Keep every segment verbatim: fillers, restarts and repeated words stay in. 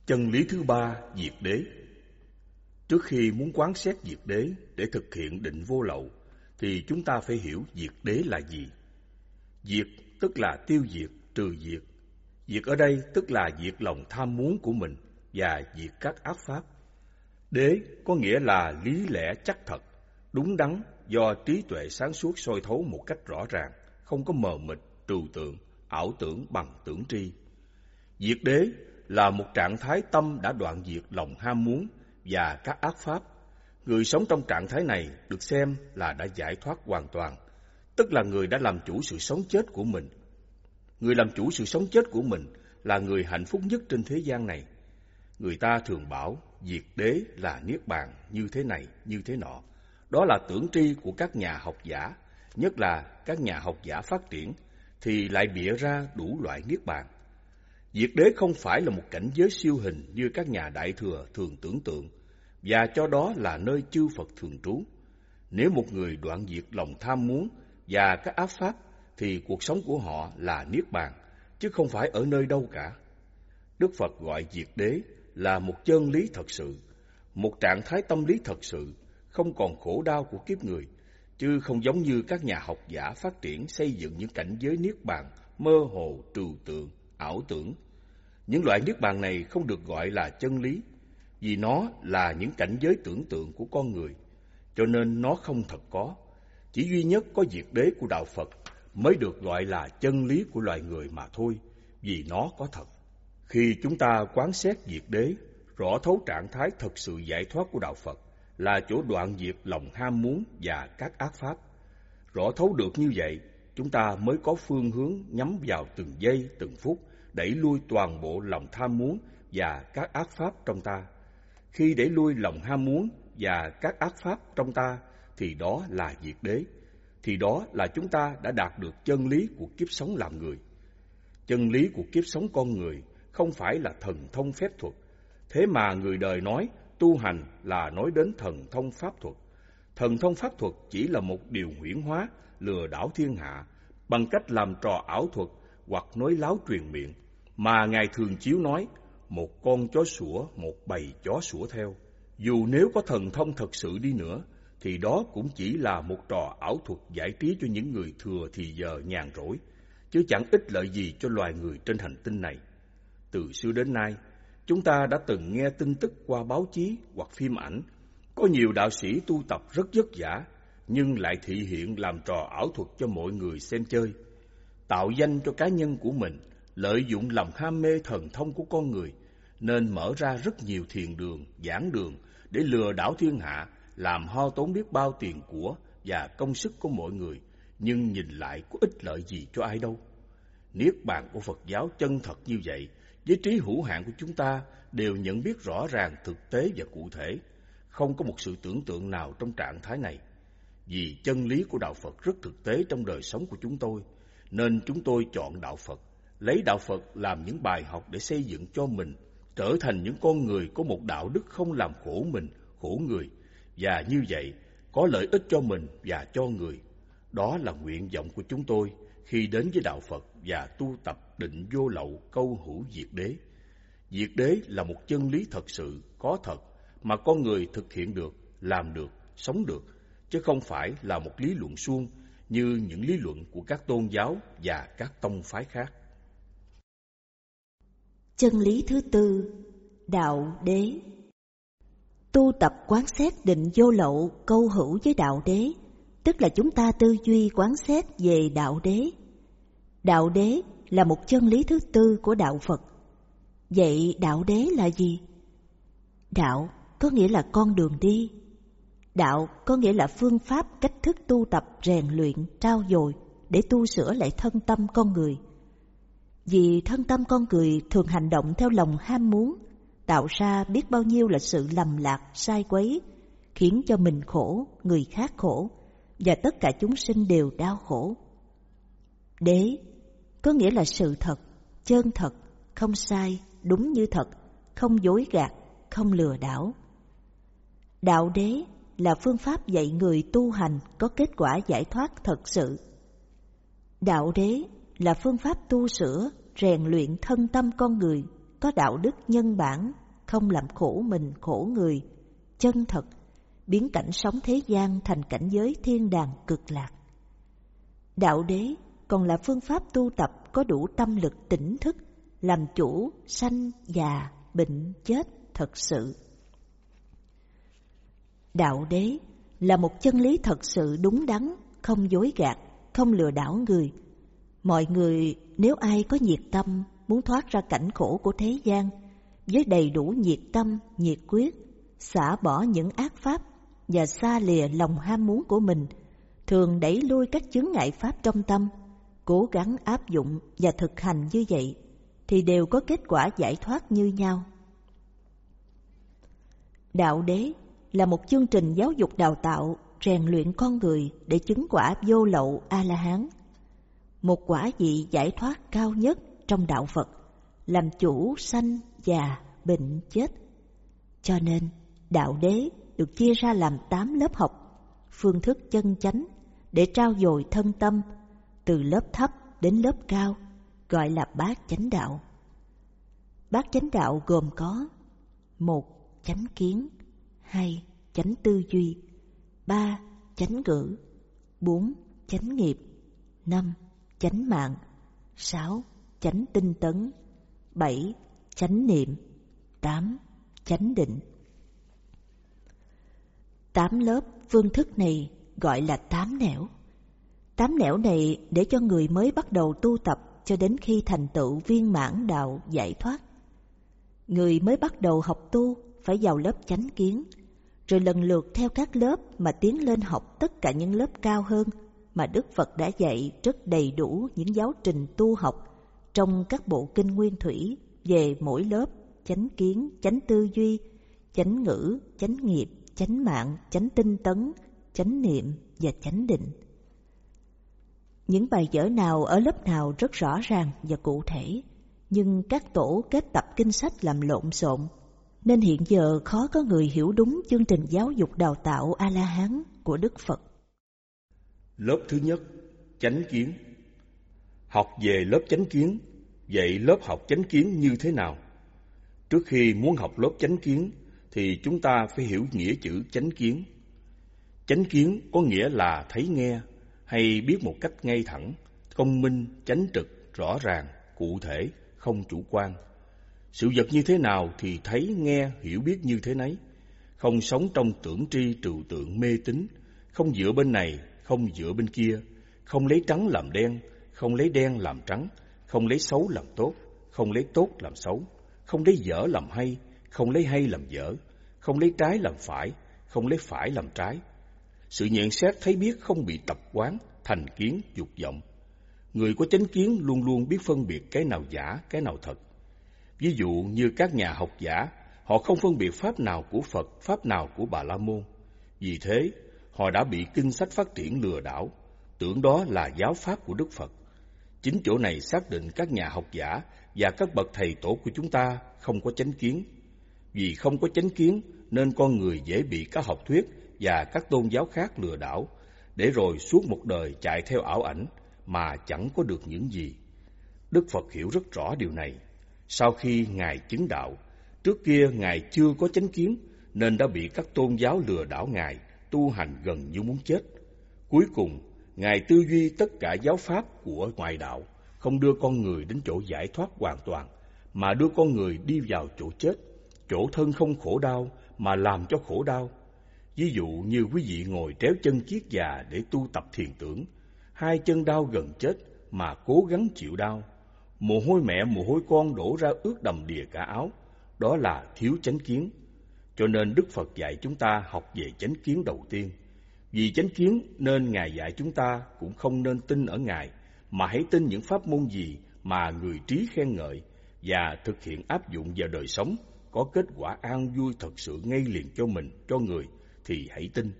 Chân lý thứ ba, diệt đế. Trước khi muốn quán xét diệt đế để thực hiện định vô lậu, thì chúng ta phải hiểu diệt đế là gì. Diệt tức là tiêu diệt, trừ diệt. Diệt ở đây tức là diệt lòng tham muốn của mình và diệt các ác pháp. Đế có nghĩa là lý lẽ chắc thật, đúng đắn do trí tuệ sáng suốt soi thấu một cách rõ ràng, không có mờ mịt, trừu tượng, ảo tưởng bằng tưởng tri. Diệt đế là một trạng thái tâm đã đoạn diệt lòng ham muốn và các ác pháp. Người sống trong trạng thái này được xem là đã giải thoát hoàn toàn, tức là người đã làm chủ sự sống chết của mình. Người làm chủ sự sống chết của mình là người hạnh phúc nhất trên thế gian này. Người ta thường bảo diệt đế là niết bàn như thế này, như thế nọ. Đó là tưởng tri của các nhà học giả, nhất là các nhà học giả phát triển, thì lại bịa ra đủ loại niết bàn. Diệt đế không phải là một cảnh giới siêu hình như các nhà đại thừa thường tưởng tượng, và cho đó là nơi chư Phật thường trú. Nếu một người đoạn diệt lòng tham muốn và các ác pháp, thì cuộc sống của họ là niết bàn, chứ không phải ở nơi đâu cả. Đức Phật gọi diệt đế là một chân lý thật sự, một trạng thái tâm lý thật sự, không còn khổ đau của kiếp người, chứ không giống như các nhà học giả phát triển xây dựng những cảnh giới niết bàn mơ hồ, trừu tượng, ảo tưởng. Những loại niết bàn này không được gọi là chân lý, vì nó là những cảnh giới tưởng tượng của con người, cho nên nó không thật có. Chỉ duy nhất có diệt đế của đạo Phật mới được gọi là chân lý của loài người mà thôi, vì nó có thật. Khi chúng ta quán xét diệt đế, rõ thấu trạng thái thật sự giải thoát của đạo Phật là chỗ đoạn diệt lòng ham muốn và các ác pháp. Rõ thấu được như vậy, chúng ta mới có phương hướng nhắm vào từng giây, từng phút, đẩy lui toàn bộ lòng tham muốn và các ác pháp trong ta. Khi đẩy lui lòng ham muốn và các ác pháp trong ta, thì đó là diệt đế. Thì đó là chúng ta đã đạt được chân lý của kiếp sống làm người. Chân lý của kiếp sống con người không phải là thần thông phép thuật. Thế mà người đời nói tu hành là nói đến thần thông pháp thuật. Thần thông pháp thuật chỉ là một điều huyễn hóa, lừa đảo thiên hạ bằng cách làm trò ảo thuật hoặc nói láo truyền miệng, mà Ngài thường chiếu nói một con chó sủa, một bầy chó sủa theo. Dù nếu có thần thông thật sự đi nữa, thì đó cũng chỉ là một trò ảo thuật giải trí cho những người thừa thì giờ nhàn rỗi, chứ chẳng ích lợi gì cho loài người trên hành tinh này. Từ xưa đến nay, chúng ta đã từng nghe tin tức qua báo chí hoặc phim ảnh, có nhiều đạo sĩ tu tập rất vất vả, nhưng lại thị hiện làm trò ảo thuật cho mọi người xem chơi, tạo danh cho cá nhân của mình, lợi dụng lòng ham mê thần thông của con người, nên mở ra rất nhiều thiền đường, giảng đường để lừa đảo thiên hạ, làm hao tốn biết bao tiền của và công sức của mọi người, nhưng nhìn lại có ích lợi gì cho ai đâu. Niết bàn của Phật giáo chân thật như vậy, với trí hữu hạn của chúng ta đều nhận biết rõ ràng, thực tế và cụ thể, không có một sự tưởng tượng nào trong trạng thái này. Vì chân lý của đạo Phật rất thực tế trong đời sống của chúng tôi, nên chúng tôi chọn đạo Phật, lấy đạo Phật làm những bài học để xây dựng cho mình, trở thành những con người có một đạo đức không làm khổ mình, khổ người, và như vậy có lợi ích cho mình và cho người. Đó là nguyện vọng của chúng tôi khi đến với đạo Phật và tu tập định vô lậu câu hữu diệt đế. Diệt đế là một chân lý thật sự, có thật, mà con người thực hiện được, làm được, sống được, chứ không phải là một lý luận suông như những lý luận của các tôn giáo và các tông phái khác. Chân lý thứ tư, đạo đế. Tu tập quán xét định vô lậu câu hữu với đạo đế, tức là chúng ta tư duy quán xét về đạo đế. Đạo đế là một chân lý thứ tư của đạo Phật. Vậy đạo đế là gì? Đạo có nghĩa là con đường đi. Đạo có nghĩa là phương pháp, cách thức tu tập, rèn luyện, trau dồi để tu sửa lại thân tâm con người. Vì thân tâm con người thường hành động theo lòng ham muốn, tạo ra biết bao nhiêu là sự lầm lạc, sai quấy, khiến cho mình khổ, người khác khổ, và tất cả chúng sinh đều đau khổ. Đế có nghĩa là sự thật, chân thật, không sai, đúng như thật, không dối gạt, không lừa đảo. Đạo đế là phương pháp dạy người tu hành có kết quả giải thoát thật sự. Đạo đế là phương pháp tu sửa, rèn luyện thân tâm con người có đạo đức nhân bản, không làm khổ mình khổ người, chân thật, biến cảnh sống thế gian thành cảnh giới thiên đàng cực lạc. Đạo đế còn là phương pháp tu tập có đủ tâm lực tỉnh thức, làm chủ sanh già bệnh chết thật sự. Đạo đế là một chân lý thật sự đúng đắn, không dối gạt, không lừa đảo người. Mọi người nếu ai có nhiệt tâm muốn thoát ra cảnh khổ của thế gian, với đầy đủ nhiệt tâm, nhiệt quyết, xả bỏ những ác pháp và xa lìa lòng ham muốn của mình, thường đẩy lui các chướng ngại pháp trong tâm, cố gắng áp dụng và thực hành như vậy, thì đều có kết quả giải thoát như nhau. Đạo đế là một chương trình giáo dục đào tạo, rèn luyện con người để chứng quả vô lậu A-la-hán, một quả vị giải thoát cao nhất trong đạo Phật, làm chủ sanh già bệnh chết. Cho nên đạo đế được chia ra làm tám lớp học, phương thức chân chánh để trau dồi thân tâm, từ lớp thấp đến lớp cao, gọi là bát chánh đạo. Bát chánh đạo gồm có: một, chánh kiến; hai, chánh tư duy; ba, chánh ngữ; bốn, chánh nghiệp; năm, chánh mạng; sáu, chánh tinh tấn; bảy, chánh niệm; tám, chánh định. Tám lớp phương thức này gọi là tám nẻo. Tám nẻo này để cho người mới bắt đầu tu tập cho đến khi thành tựu viên mãn đạo giải thoát. Người mới bắt đầu học tu phải vào lớp chánh kiến, rồi lần lượt theo các lớp mà tiến lên học tất cả những lớp cao hơn mà Đức Phật đã dạy rất đầy đủ những giáo trình tu học trong các bộ kinh nguyên thủy về mỗi lớp: chánh kiến, chánh tư duy, chánh ngữ, chánh nghiệp, chánh mạng, chánh tinh tấn, chánh niệm và chánh định. Những bài vở nào ở lớp nào rất rõ ràng và cụ thể, nhưng các tổ kết tập kinh sách làm lộn xộn, nên hiện giờ khó có người hiểu đúng chương trình giáo dục đào tạo A-la-hán của Đức Phật. Lớp thứ nhất, chánh kiến. Học về lớp chánh kiến, vậy lớp học chánh kiến như thế nào? Trước khi muốn học lớp chánh kiến thì chúng ta phải hiểu nghĩa chữ chánh kiến. Chánh kiến có nghĩa là thấy nghe hay biết một cách ngay thẳng, công minh, chánh trực, rõ ràng, cụ thể, không chủ quan. Sự vật như thế nào thì thấy, nghe, hiểu biết như thế nấy. Không sống trong tưởng tri trừu tượng mê tín, không dựa bên này, không dựa bên kia, không lấy trắng làm đen, không lấy đen làm trắng, không lấy xấu làm tốt, không lấy tốt làm xấu, không lấy dở làm hay, không lấy hay làm dở, không lấy trái làm phải, không lấy phải làm trái. Sự nhận xét thấy biết không bị tập quán, thành kiến, dục vọng. Người có chánh kiến luôn luôn biết phân biệt cái nào giả, cái nào thật. Ví dụ như các nhà học giả, họ không phân biệt pháp nào của Phật, pháp nào của Bà La Môn. Vì thế, họ đã bị kinh sách phát triển lừa đảo, tưởng đó là giáo pháp của Đức Phật. Chính chỗ này xác định các nhà học giả và các bậc thầy tổ của chúng ta không có chánh kiến. Vì không có chánh kiến nên con người dễ bị các học thuyết và các tôn giáo khác lừa đảo, để rồi suốt một đời chạy theo ảo ảnh mà chẳng có được những gì. Đức Phật hiểu rất rõ điều này. Sau khi Ngài chứng đạo, trước kia Ngài chưa có chánh kiến nên đã bị các tôn giáo lừa đảo Ngài, tu hành gần như muốn chết. Cuối cùng, Ngài tư duy tất cả giáo pháp của ngoại đạo, không đưa con người đến chỗ giải thoát hoàn toàn, mà đưa con người đi vào chỗ chết, chỗ thân không khổ đau mà làm cho khổ đau. Ví dụ như quý vị ngồi tréo chân chiếc già để tu tập thiền tưởng, hai chân đau gần chết mà cố gắng chịu đau, mồ hôi mẹ mồ hôi con đổ ra ướt đầm đìa cả áo, đó là thiếu chánh kiến. Cho nên Đức Phật dạy chúng ta học về chánh kiến đầu tiên. Vì chánh kiến nên Ngài dạy chúng ta cũng không nên tin ở Ngài, mà hãy tin những pháp môn gì mà người trí khen ngợi và thực hiện áp dụng vào đời sống, có kết quả an vui thật sự ngay liền cho mình, cho người, thì hãy tin.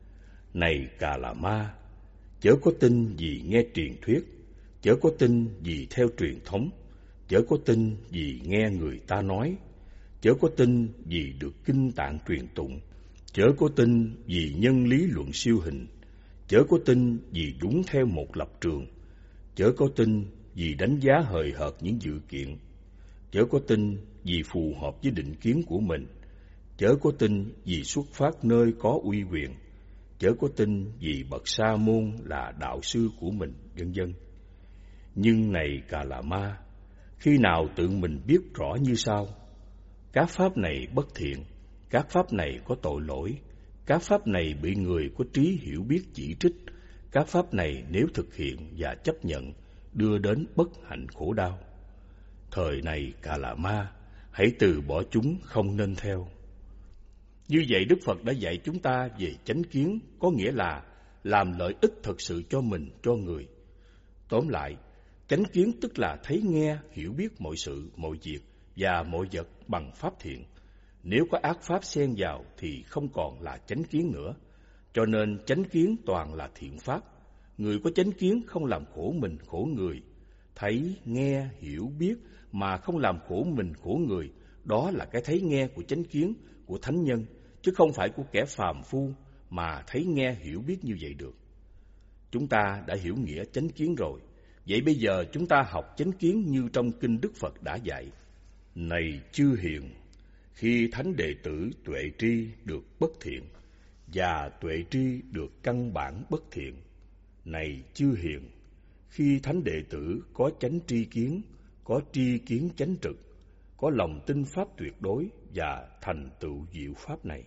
Này Cà Là Ma, chớ có tin vì nghe truyền thuyết, chớ có tin vì theo truyền thống, chớ có tin vì nghe người ta nói, chớ có tin vì được kinh tạng truyền tụng, chớ có tin vì nhân lý luận siêu hình, chớ có tin vì đúng theo một lập trường, chớ có tin vì đánh giá hời hợt những dự kiện, chớ có tin vì phù hợp với định kiến của mình, chớ có tin vì xuất phát nơi có uy quyền, chớ có tin vì bậc sa môn là đạo sư của mình, vân vân. Nhưng này Cà Là Ma, khi nào tự mình biết rõ như sau: các pháp này bất thiện, các pháp này có tội lỗi, các pháp này bị người có trí hiểu biết chỉ trích, các pháp này nếu thực hiện và chấp nhận đưa đến bất hạnh khổ đau. Thời này Cà Là Ma, hãy từ bỏ chúng, không nên theo. Như vậy Đức Phật đã dạy chúng ta về chánh kiến, có nghĩa là làm lợi ích thật sự cho mình, cho người. Tóm lại, chánh kiến tức là thấy nghe, hiểu biết mọi sự, mọi việc và mọi vật bằng pháp thiện. Nếu có ác pháp xen vào thì không còn là chánh kiến nữa. Cho nên chánh kiến toàn là thiện pháp. Người có chánh kiến không làm khổ mình, khổ người. Thấy, nghe, hiểu, biết mà không làm khổ mình, khổ người, đó là cái thấy nghe của chánh kiến, của thánh nhân, chứ không phải của kẻ phàm phu mà thấy nghe hiểu biết như vậy được. Chúng ta đã hiểu nghĩa chánh kiến rồi. Vậy bây giờ chúng ta học chánh kiến như trong kinh Đức Phật đã dạy. Này chư hiền, khi thánh đệ tử tuệ tri được bất thiện và tuệ tri được căn bản bất thiện. Này chư hiền, khi thánh đệ tử có chánh tri kiến, có tri kiến chánh trực, có lòng tin pháp tuyệt đối và thành tựu diệu pháp này.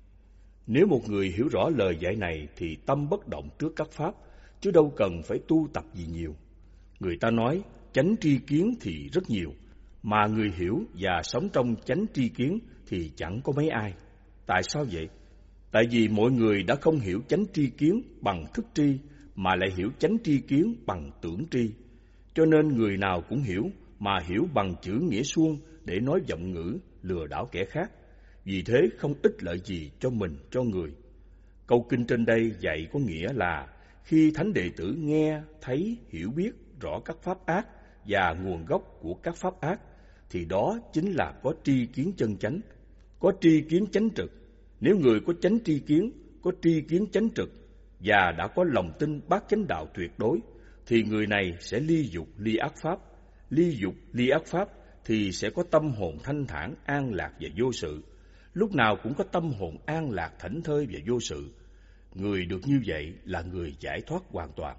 Nếu một người hiểu rõ lời dạy này thì tâm bất động trước các pháp, chứ đâu cần phải tu tập gì nhiều. Người ta nói chánh tri kiến thì rất nhiều, mà người hiểu và sống trong chánh tri kiến thì chẳng có mấy ai. Tại sao vậy? Tại vì mọi người đã không hiểu chánh tri kiến bằng thức tri, mà lại hiểu chánh tri kiến bằng tưởng tri. Cho nên người nào cũng hiểu, mà hiểu bằng chữ nghĩa suông để nói vọng ngữ, lừa đảo kẻ khác. Vì thế không ích lợi gì cho mình, cho người. Câu kinh trên đây dạy có nghĩa là khi thánh đệ tử nghe, thấy, hiểu biết rõ các pháp ác và nguồn gốc của các pháp ác, thì đó chính là có tri kiến chân chánh, có tri kiến chánh trực. Nếu người có chánh tri kiến, có tri kiến chánh trực và đã có lòng tin bát chánh đạo tuyệt đối, thì người này sẽ ly dục ly ác pháp. Ly dục ly ác pháp thì sẽ có tâm hồn thanh thản, an lạc và vô sự. Lúc nào cũng có tâm hồn an lạc, thảnh thơi và vô sự. Người được như vậy là người giải thoát hoàn toàn.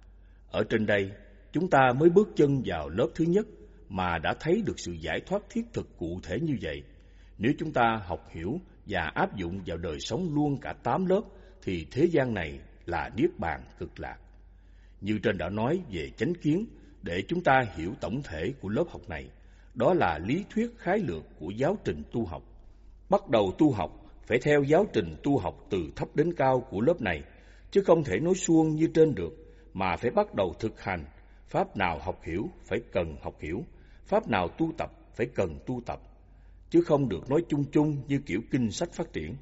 Ở trên đây, chúng ta mới bước chân vào lớp thứ nhất mà đã thấy được sự giải thoát thiết thực cụ thể như vậy. Nếu chúng ta học hiểu và áp dụng vào đời sống luôn cả tám lớp, thì thế gian này là niết bàn cực lạc. Như trên đã nói về chánh kiến, để chúng ta hiểu tổng thể của lớp học này, đó là lý thuyết khái lược của giáo trình tu học. Bắt đầu tu học phải theo giáo trình tu học từ thấp đến cao của lớp này, chứ không thể nói suông như trên được, mà phải bắt đầu thực hành. Pháp nào học hiểu phải cần học hiểu, pháp nào tu tập phải cần tu tập, chứ không được nói chung chung như kiểu kinh sách phát triển.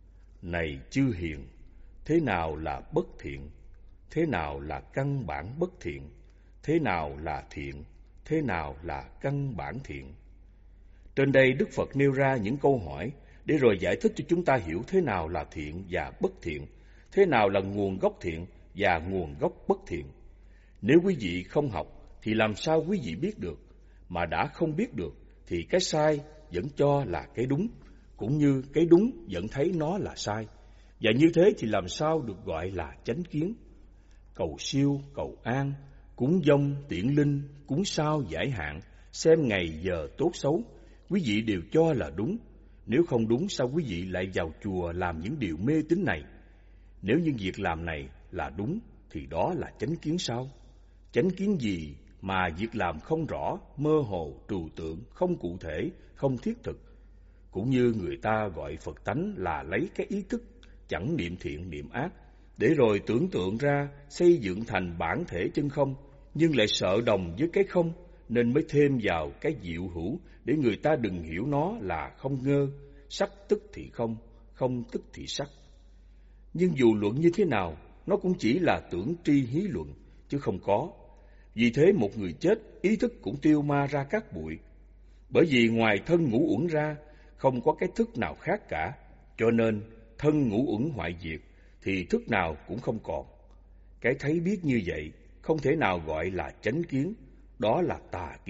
Này chư hiền, thế nào là bất thiện? Thế nào là căn bản bất thiện? Thế nào là thiện? Thế nào là căn bản thiện? Trên đây Đức Phật nêu ra những câu hỏi để rồi giải thích cho chúng ta hiểu thế nào là thiện và bất thiện, thế nào là nguồn gốc thiện và nguồn gốc bất thiện. Nếu quý vị không học thì làm sao quý vị biết được? Mà đã không biết được thì cái sai vẫn cho là cái đúng, cũng như cái đúng vẫn thấy nó là sai. Và như thế thì làm sao được gọi là chánh kiến? Cầu siêu, cầu an, cúng dông, tiễn linh, cúng sao giải hạn, xem ngày giờ tốt xấu, quý vị đều cho là đúng. Nếu không đúng, sao quý vị lại vào chùa làm những điều mê tín này? Nếu những việc làm này là đúng, thì đó là chánh kiến sao? Chánh kiến gì mà việc làm không rõ, mơ hồ, trừu tượng, không cụ thể, không thiết thực? Cũng như người ta gọi Phật tánh là lấy cái ý thức chẳng niệm thiện niệm ác, để rồi tưởng tượng ra xây dựng thành bản thể chân không, nhưng lại sợ đồng với cái không, nên mới thêm vào cái diệu hữu để người ta đừng hiểu nó là không ngơ, sắc tức thì không, không tức thì sắc. Nhưng dù luận như thế nào, nó cũng chỉ là tưởng tri hí luận, chứ không có. Vì thế một người chết, ý thức cũng tiêu ma ra các bụi. Bởi vì ngoài thân ngũ uẩn ra, không có cái thức nào khác cả, cho nên thân ngũ uẩn hoại diệt, thì thức nào cũng không còn. Cái thấy biết như vậy, không thể nào gọi là chánh kiến, đó là tà kiến,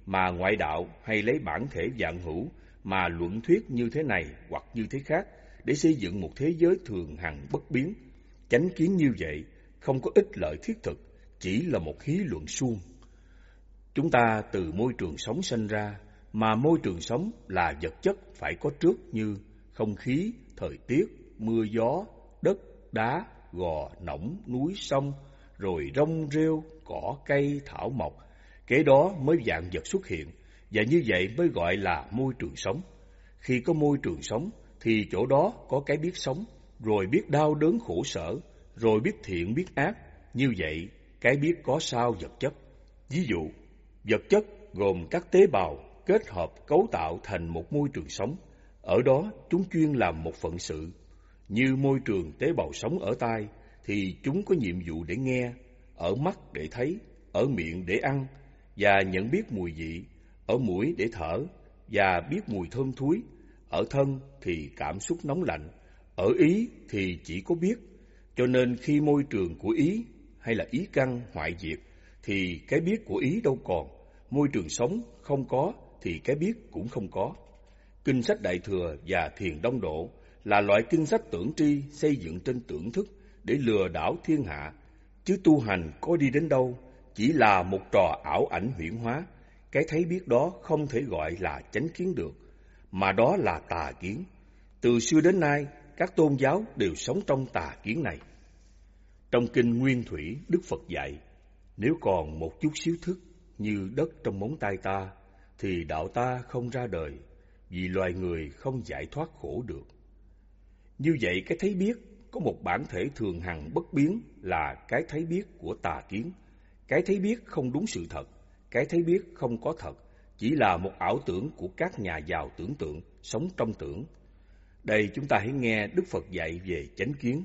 mà ngoại đạo hay lấy bản thể vạn hữu mà luận thuyết như thế này hoặc như thế khác để xây dựng một thế giới thường hằng bất biến. Chánh kiến như vậy không có ích lợi thiết thực, chỉ là một hí luận suông. Chúng ta từ môi trường sống sinh ra, mà môi trường sống là vật chất phải có trước như không khí, thời tiết, mưa gió, đất, đá, gò, nỏng, núi, sông, rồi rong rêu, cỏ, cây, thảo mộc. Kế đó mới vạn vật xuất hiện, và như vậy mới gọi là môi trường sống. Khi có môi trường sống, thì chỗ đó có cái biết sống, rồi biết đau đớn khổ sở, rồi biết thiện biết ác. Như vậy, cái biết có sao vật chất. Ví dụ, vật chất gồm các tế bào kết hợp cấu tạo thành một môi trường sống. Ở đó chúng chuyên làm một phận sự. Như môi trường tế bào sống ở tai, thì chúng có nhiệm vụ để nghe, ở mắt để thấy, ở miệng để ăn, và nhận biết mùi vị, ở mũi để thở, và biết mùi thơm thúi, ở thân thì cảm xúc nóng lạnh, ở ý thì chỉ có biết. Cho nên khi môi trường của ý hay là ý căn hoại diệt, thì cái biết của ý đâu còn, môi trường sống không có thì cái biết cũng không có. Kinh sách Đại Thừa và Thiền Đông Độ là loại kinh sách tưởng tri xây dựng trên tưởng thức để lừa đảo thiên hạ, chứ tu hành có đi đến đâu, chỉ là một trò ảo ảnh huyễn hóa. Cái thấy biết đó không thể gọi là chánh kiến được, mà đó là tà kiến. Từ xưa đến nay, các tôn giáo đều sống trong tà kiến này. Trong kinh Nguyên Thủy, Đức Phật dạy, nếu còn một chút xíu thức như đất trong móng tay ta, thì đạo ta không ra đời, vì loài người không giải thoát khổ được. Như vậy, cái thấy biết có một bản thể thường hằng bất biến là cái thấy biết của tà kiến. Cái thấy biết không đúng sự thật, cái thấy biết không có thật, chỉ là một ảo tưởng của các nhà giàu tưởng tượng, sống trong tưởng. Đây chúng ta hãy nghe Đức Phật dạy về chánh kiến.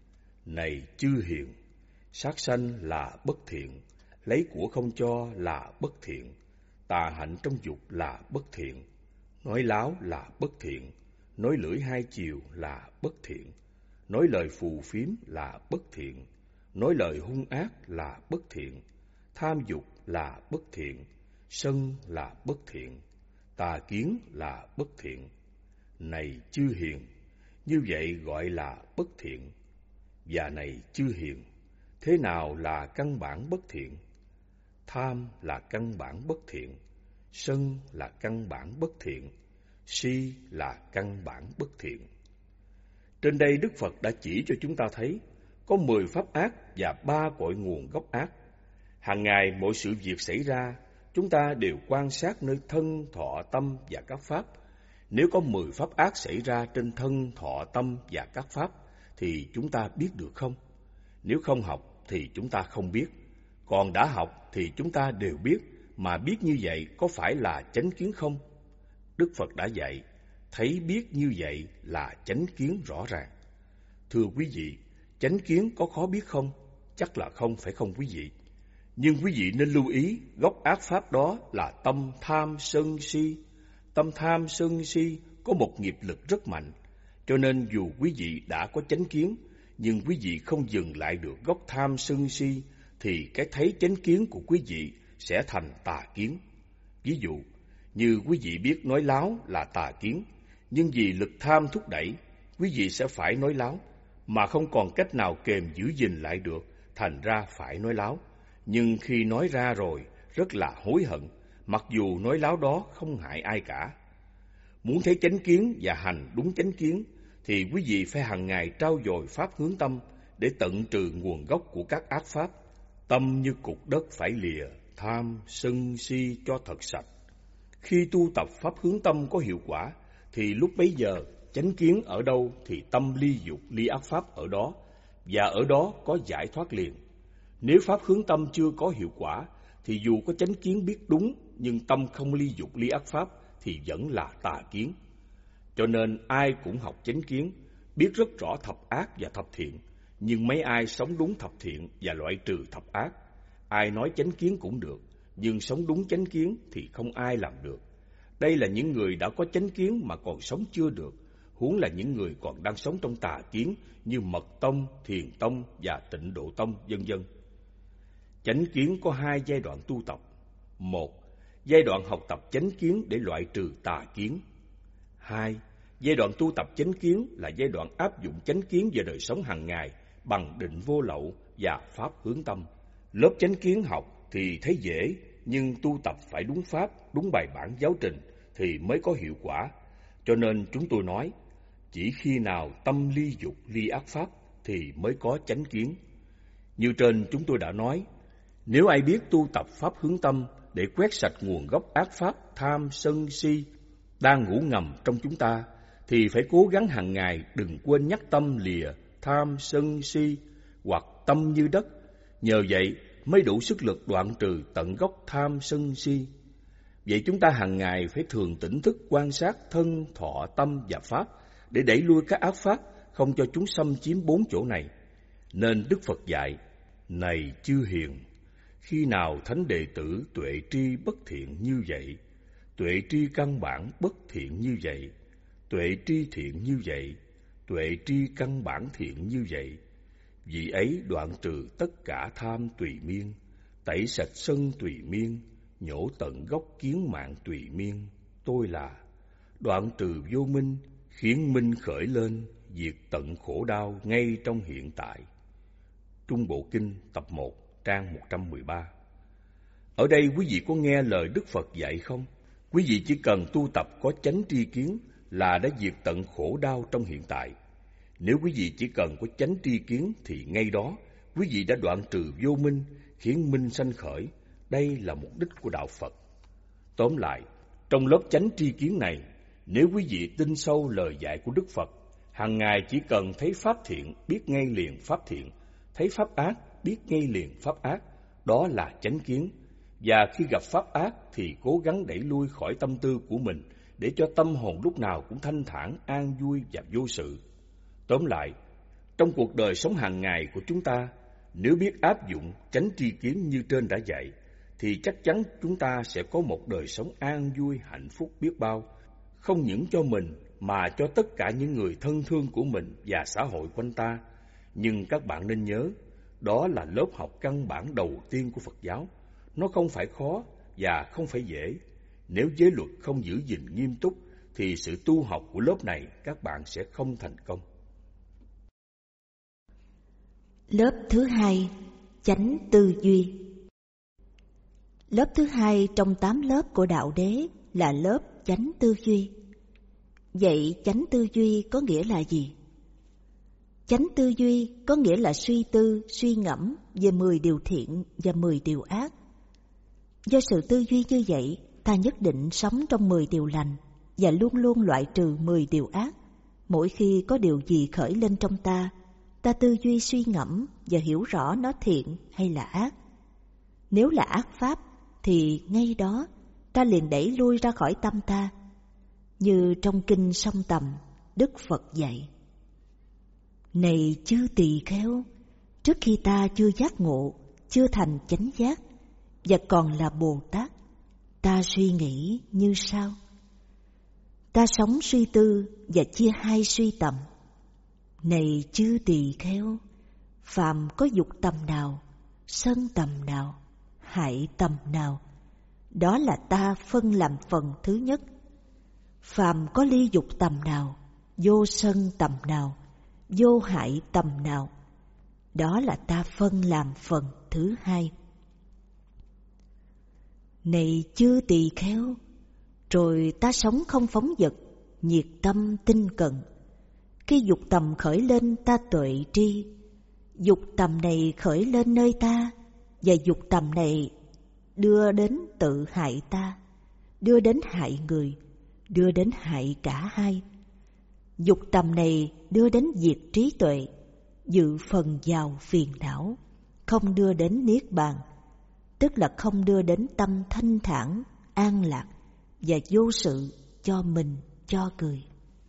Này chư hiền, sát sanh là bất thiện, lấy của không cho là bất thiện, tà hạnh trong dục là bất thiện, nói láo là bất thiện, nói lưỡi hai chiều là bất thiện, nói lời phù phiếm là bất thiện, nói lời hung ác là bất thiện, tham dục là bất thiện, sân là bất thiện, tà kiến là bất thiện. Này chư hiền, như vậy gọi là bất thiện. Và này chư hiền, thế nào là căn bản bất thiện? Tham là căn bản bất thiện, sân là căn bản bất thiện, si là căn bản bất thiện. Trên đây Đức Phật đã chỉ cho chúng ta thấy có mười pháp ác và ba cội nguồn gốc ác. Hàng ngày mọi sự việc xảy ra, chúng ta đều quan sát nơi thân, thọ, tâm và các pháp. Nếu có mười pháp ác xảy ra trên thân, thọ, tâm và các pháp, thì chúng ta biết được không? Nếu không học thì chúng ta không biết. Còn đã học thì chúng ta đều biết, mà biết như vậy có phải là chánh kiến không? Đức Phật đã dạy, thấy biết như vậy là chánh kiến rõ ràng. Thưa quý vị, chánh kiến có khó biết không? Chắc là không, phải không quý vị? Nhưng quý vị nên lưu ý, gốc ác pháp đó là tâm tham sân si. Tâm tham sân si có một nghiệp lực rất mạnh, cho nên dù quý vị đã có chánh kiến, nhưng quý vị không dừng lại được gốc tham sân si, thì cái thấy chánh kiến của quý vị sẽ thành tà kiến. Ví dụ, như quý vị biết nói láo là tà kiến, nhưng vì lực tham thúc đẩy, quý vị sẽ phải nói láo, mà không còn cách nào kềm giữ gìn lại được, thành ra phải nói láo. Nhưng khi nói ra rồi, rất là hối hận, mặc dù nói láo đó không hại ai cả. Muốn thấy chánh kiến và hành đúng chánh kiến, thì quý vị phải hàng ngày trau dồi pháp hướng tâm để tận trừ nguồn gốc của các ác pháp. Tâm như cục đất phải lìa, tham, sân, si cho thật sạch. Khi tu tập pháp hướng tâm có hiệu quả, thì lúc bấy giờ chánh kiến ở đâu thì tâm ly dục, ly ác pháp ở đó, và ở đó có giải thoát liền. Nếu pháp hướng tâm chưa có hiệu quả, thì dù có chánh kiến biết đúng, nhưng tâm không ly dục, ly ác pháp, thì vẫn là tà kiến. Cho nên ai cũng học chánh kiến, biết rất rõ thập ác và thập thiện, nhưng mấy ai sống đúng thập thiện và loại trừ thập ác. Ai nói chánh kiến cũng được, nhưng sống đúng chánh kiến thì không ai làm được. Đây là những người đã có chánh kiến mà còn sống chưa được, huống là những người còn đang sống trong tà kiến như Mật Tông, Thiền Tông và Tịnh Độ Tông, vân vân. Chánh kiến có hai giai đoạn tu tập. Một, giai đoạn học tập chánh kiến để loại trừ tà kiến. Hai, giai đoạn tu tập chánh kiến là giai đoạn áp dụng chánh kiến vào đời sống hàng ngày bằng định vô lậu và pháp hướng tâm. Lớp chánh kiến học thì thấy dễ, nhưng tu tập phải đúng pháp, đúng bài bản giáo trình thì mới có hiệu quả. Cho nên chúng tôi nói, chỉ khi nào tâm ly dục ly ác pháp thì mới có chánh kiến. Như trên chúng tôi đã nói, nếu ai biết tu tập pháp hướng tâm để quét sạch nguồn gốc ác pháp tham sân si đang ngủ ngầm trong chúng ta, thì phải cố gắng hàng ngày đừng quên nhắc tâm lìa tham sân si hoặc tâm như đất. Nhờ vậy mới đủ sức lực đoạn trừ tận gốc tham sân si. Vậy chúng ta hàng ngày phải thường tỉnh thức quan sát thân, thọ, tâm và pháp để đẩy lui các ác pháp, không cho chúng xâm chiếm bốn chỗ này. Nên Đức Phật dạy, này chư hiền, khi nào thánh đệ tử tuệ tri bất thiện như vậy, tuệ tri căn bản bất thiện như vậy, tuệ tri thiện như vậy, tuệ tri căn bản thiện như vậy, vì ấy đoạn trừ tất cả tham tùy miên, tẩy sạch sân tùy miên, nhổ tận gốc kiến mạng tùy miên. Tôi là đoạn trừ vô minh, khiến minh khởi lên, diệt tận khổ đau ngay trong hiện tại. Trung Bộ Kinh tập một, trang một trăm mười ba. Ở đây quý vị có nghe lời Đức Phật dạy không? Quý vị chỉ cần tu tập có chánh tri kiến là đã diệt tận khổ đau trong hiện tại. Nếu quý vị chỉ cần có chánh tri kiến thì ngay đó quý vị đã đoạn trừ vô minh, khiến minh sanh khởi. Đây là mục đích của đạo Phật. Tóm lại, trong lớp chánh tri kiến này, nếu quý vị tin sâu lời dạy của Đức Phật, hàng ngày chỉ cần thấy pháp thiện biết ngay liền pháp thiện, thấy pháp ác biết ngay liền pháp ác, đó là chánh kiến. Và khi gặp pháp ác thì cố gắng đẩy lui khỏi tâm tư của mình để cho tâm hồn lúc nào cũng thanh thản, an vui và vô sự. Tóm lại, trong cuộc đời sống hàng ngày của chúng ta, nếu biết áp dụng chánh tri kiến như trên đã dạy, thì chắc chắn chúng ta sẽ có một đời sống an vui, hạnh phúc biết bao, không những cho mình mà cho tất cả những người thân thương của mình và xã hội quanh ta. Nhưng các bạn nên nhớ, đó là lớp học căn bản đầu tiên của Phật giáo. Nó không phải khó và không phải dễ. Nếu giới luật không giữ gìn nghiêm túc, thì sự tu học của lớp này các bạn sẽ không thành công. Lớp thứ hai, chánh tư duy. Lớp thứ hai trong tám lớp của Đạo Đế là lớp chánh tư duy. Vậy chánh tư duy có nghĩa là gì? Chánh tư duy có nghĩa là suy tư, suy ngẫm về mười điều thiện và mười điều ác. Do sự tư duy như vậy, ta nhất định sống trong mười điều lành và luôn luôn loại trừ mười điều ác. Mỗi khi có điều gì khởi lên trong ta, ta tư duy suy ngẫm và hiểu rõ nó thiện hay là ác. Nếu là ác pháp thì ngay đó ta liền đẩy lui ra khỏi tâm ta. Như trong kinh Song Tầm, Đức Phật dạy: Này chư tỳ kheo, trước khi ta chưa giác ngộ, chưa thành chánh giác và còn là Bồ Tát, ta suy nghĩ như sau. Ta sống suy tư và chia hai suy tầm. Này chư tỳ kheo, phàm có dục tầm nào, sân tầm nào, hại tầm nào, đó là ta phân làm phần thứ nhất. Phàm có ly dục tầm nào, vô sân tầm nào, vô hại tầm nào, đó là ta phân làm phần thứ hai. Này chư tỳ kheo, rồi ta sống không phóng dật, nhiệt tâm tinh cận. Khi dục tầm khởi lên ta tuệ tri, dục tầm này khởi lên nơi ta, và dục tầm này đưa đến tự hại ta, đưa đến hại người, đưa đến hại cả hai. Dục tầm này đưa đến diệt trí tuệ, dự phần vào phiền não, không đưa đến niết bàn, tức là không đưa đến tâm thanh thản, an lạc và vô sự cho mình, cho người.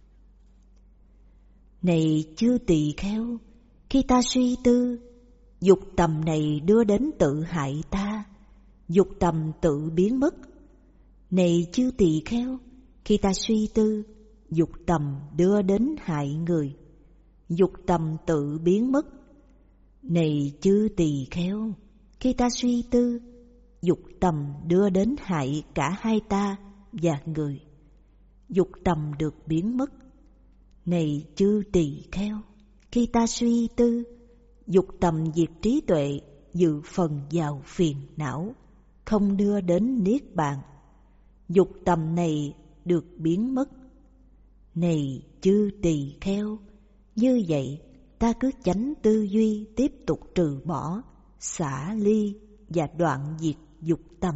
Này chư tỳ kheo, khi ta suy tư, dục tầm này đưa đến tự hại ta, dục tầm tự biến mất. Này chư tỳ kheo, khi ta suy tư, dục tầm đưa đến hại người, dục tầm tự biến mất. Này chư tỳ kheo, khi ta suy tư, dục tầm đưa đến hại cả hai ta và người. Dục tầm được biến mất. Này chư tỳ kheo, khi ta suy tư, dục tầm diệt trí tuệ, dự phần vào phiền não, không đưa đến niết bàn. Dục tầm này được biến mất. Này chư tỳ kheo, như vậy ta cứ chánh tư duy tiếp tục trừ bỏ, xả ly và đoạn diệt dục tầm.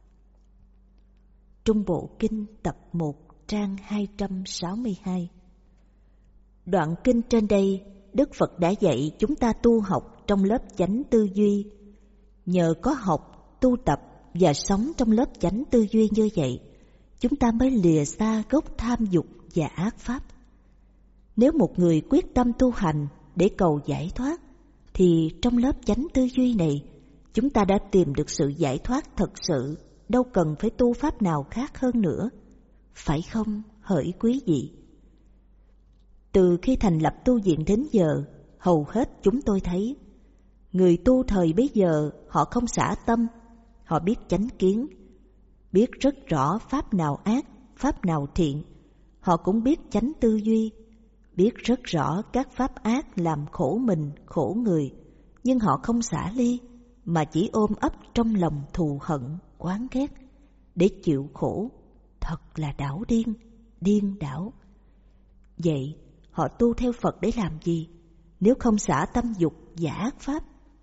Trung Bộ Kinh tập một trang hai trăm sáu mươi hai. Đoạn kinh trên đây, Đức Phật đã dạy chúng ta tu học trong lớp chánh tư duy. Nhờ có học, tu tập và sống trong lớp chánh tư duy như vậy, chúng ta mới lìa xa gốc tham dục và ác pháp. Nếu một người quyết tâm tu hành để cầu giải thoát, thì trong lớp chánh tư duy này, chúng ta đã tìm được sự giải thoát thật sự, đâu cần phải tu pháp nào khác hơn nữa. Phải không, hỡi quý vị? Từ khi thành lập tu viện đến giờ, hầu hết chúng tôi thấy, người tu thời bấy giờ họ không xả tâm, họ biết chánh kiến, biết rất rõ pháp nào ác, pháp nào thiện. Họ cũng biết chánh tư duy, biết rất rõ các pháp ác làm khổ mình, khổ người, nhưng họ không xả ly, mà chỉ ôm ấp trong lòng thù hận, oán ghét để chịu khổ. Thật là đảo điên, điên đảo. Vậy họ tu theo Phật để làm gì, nếu không xả tâm dục và ác pháp?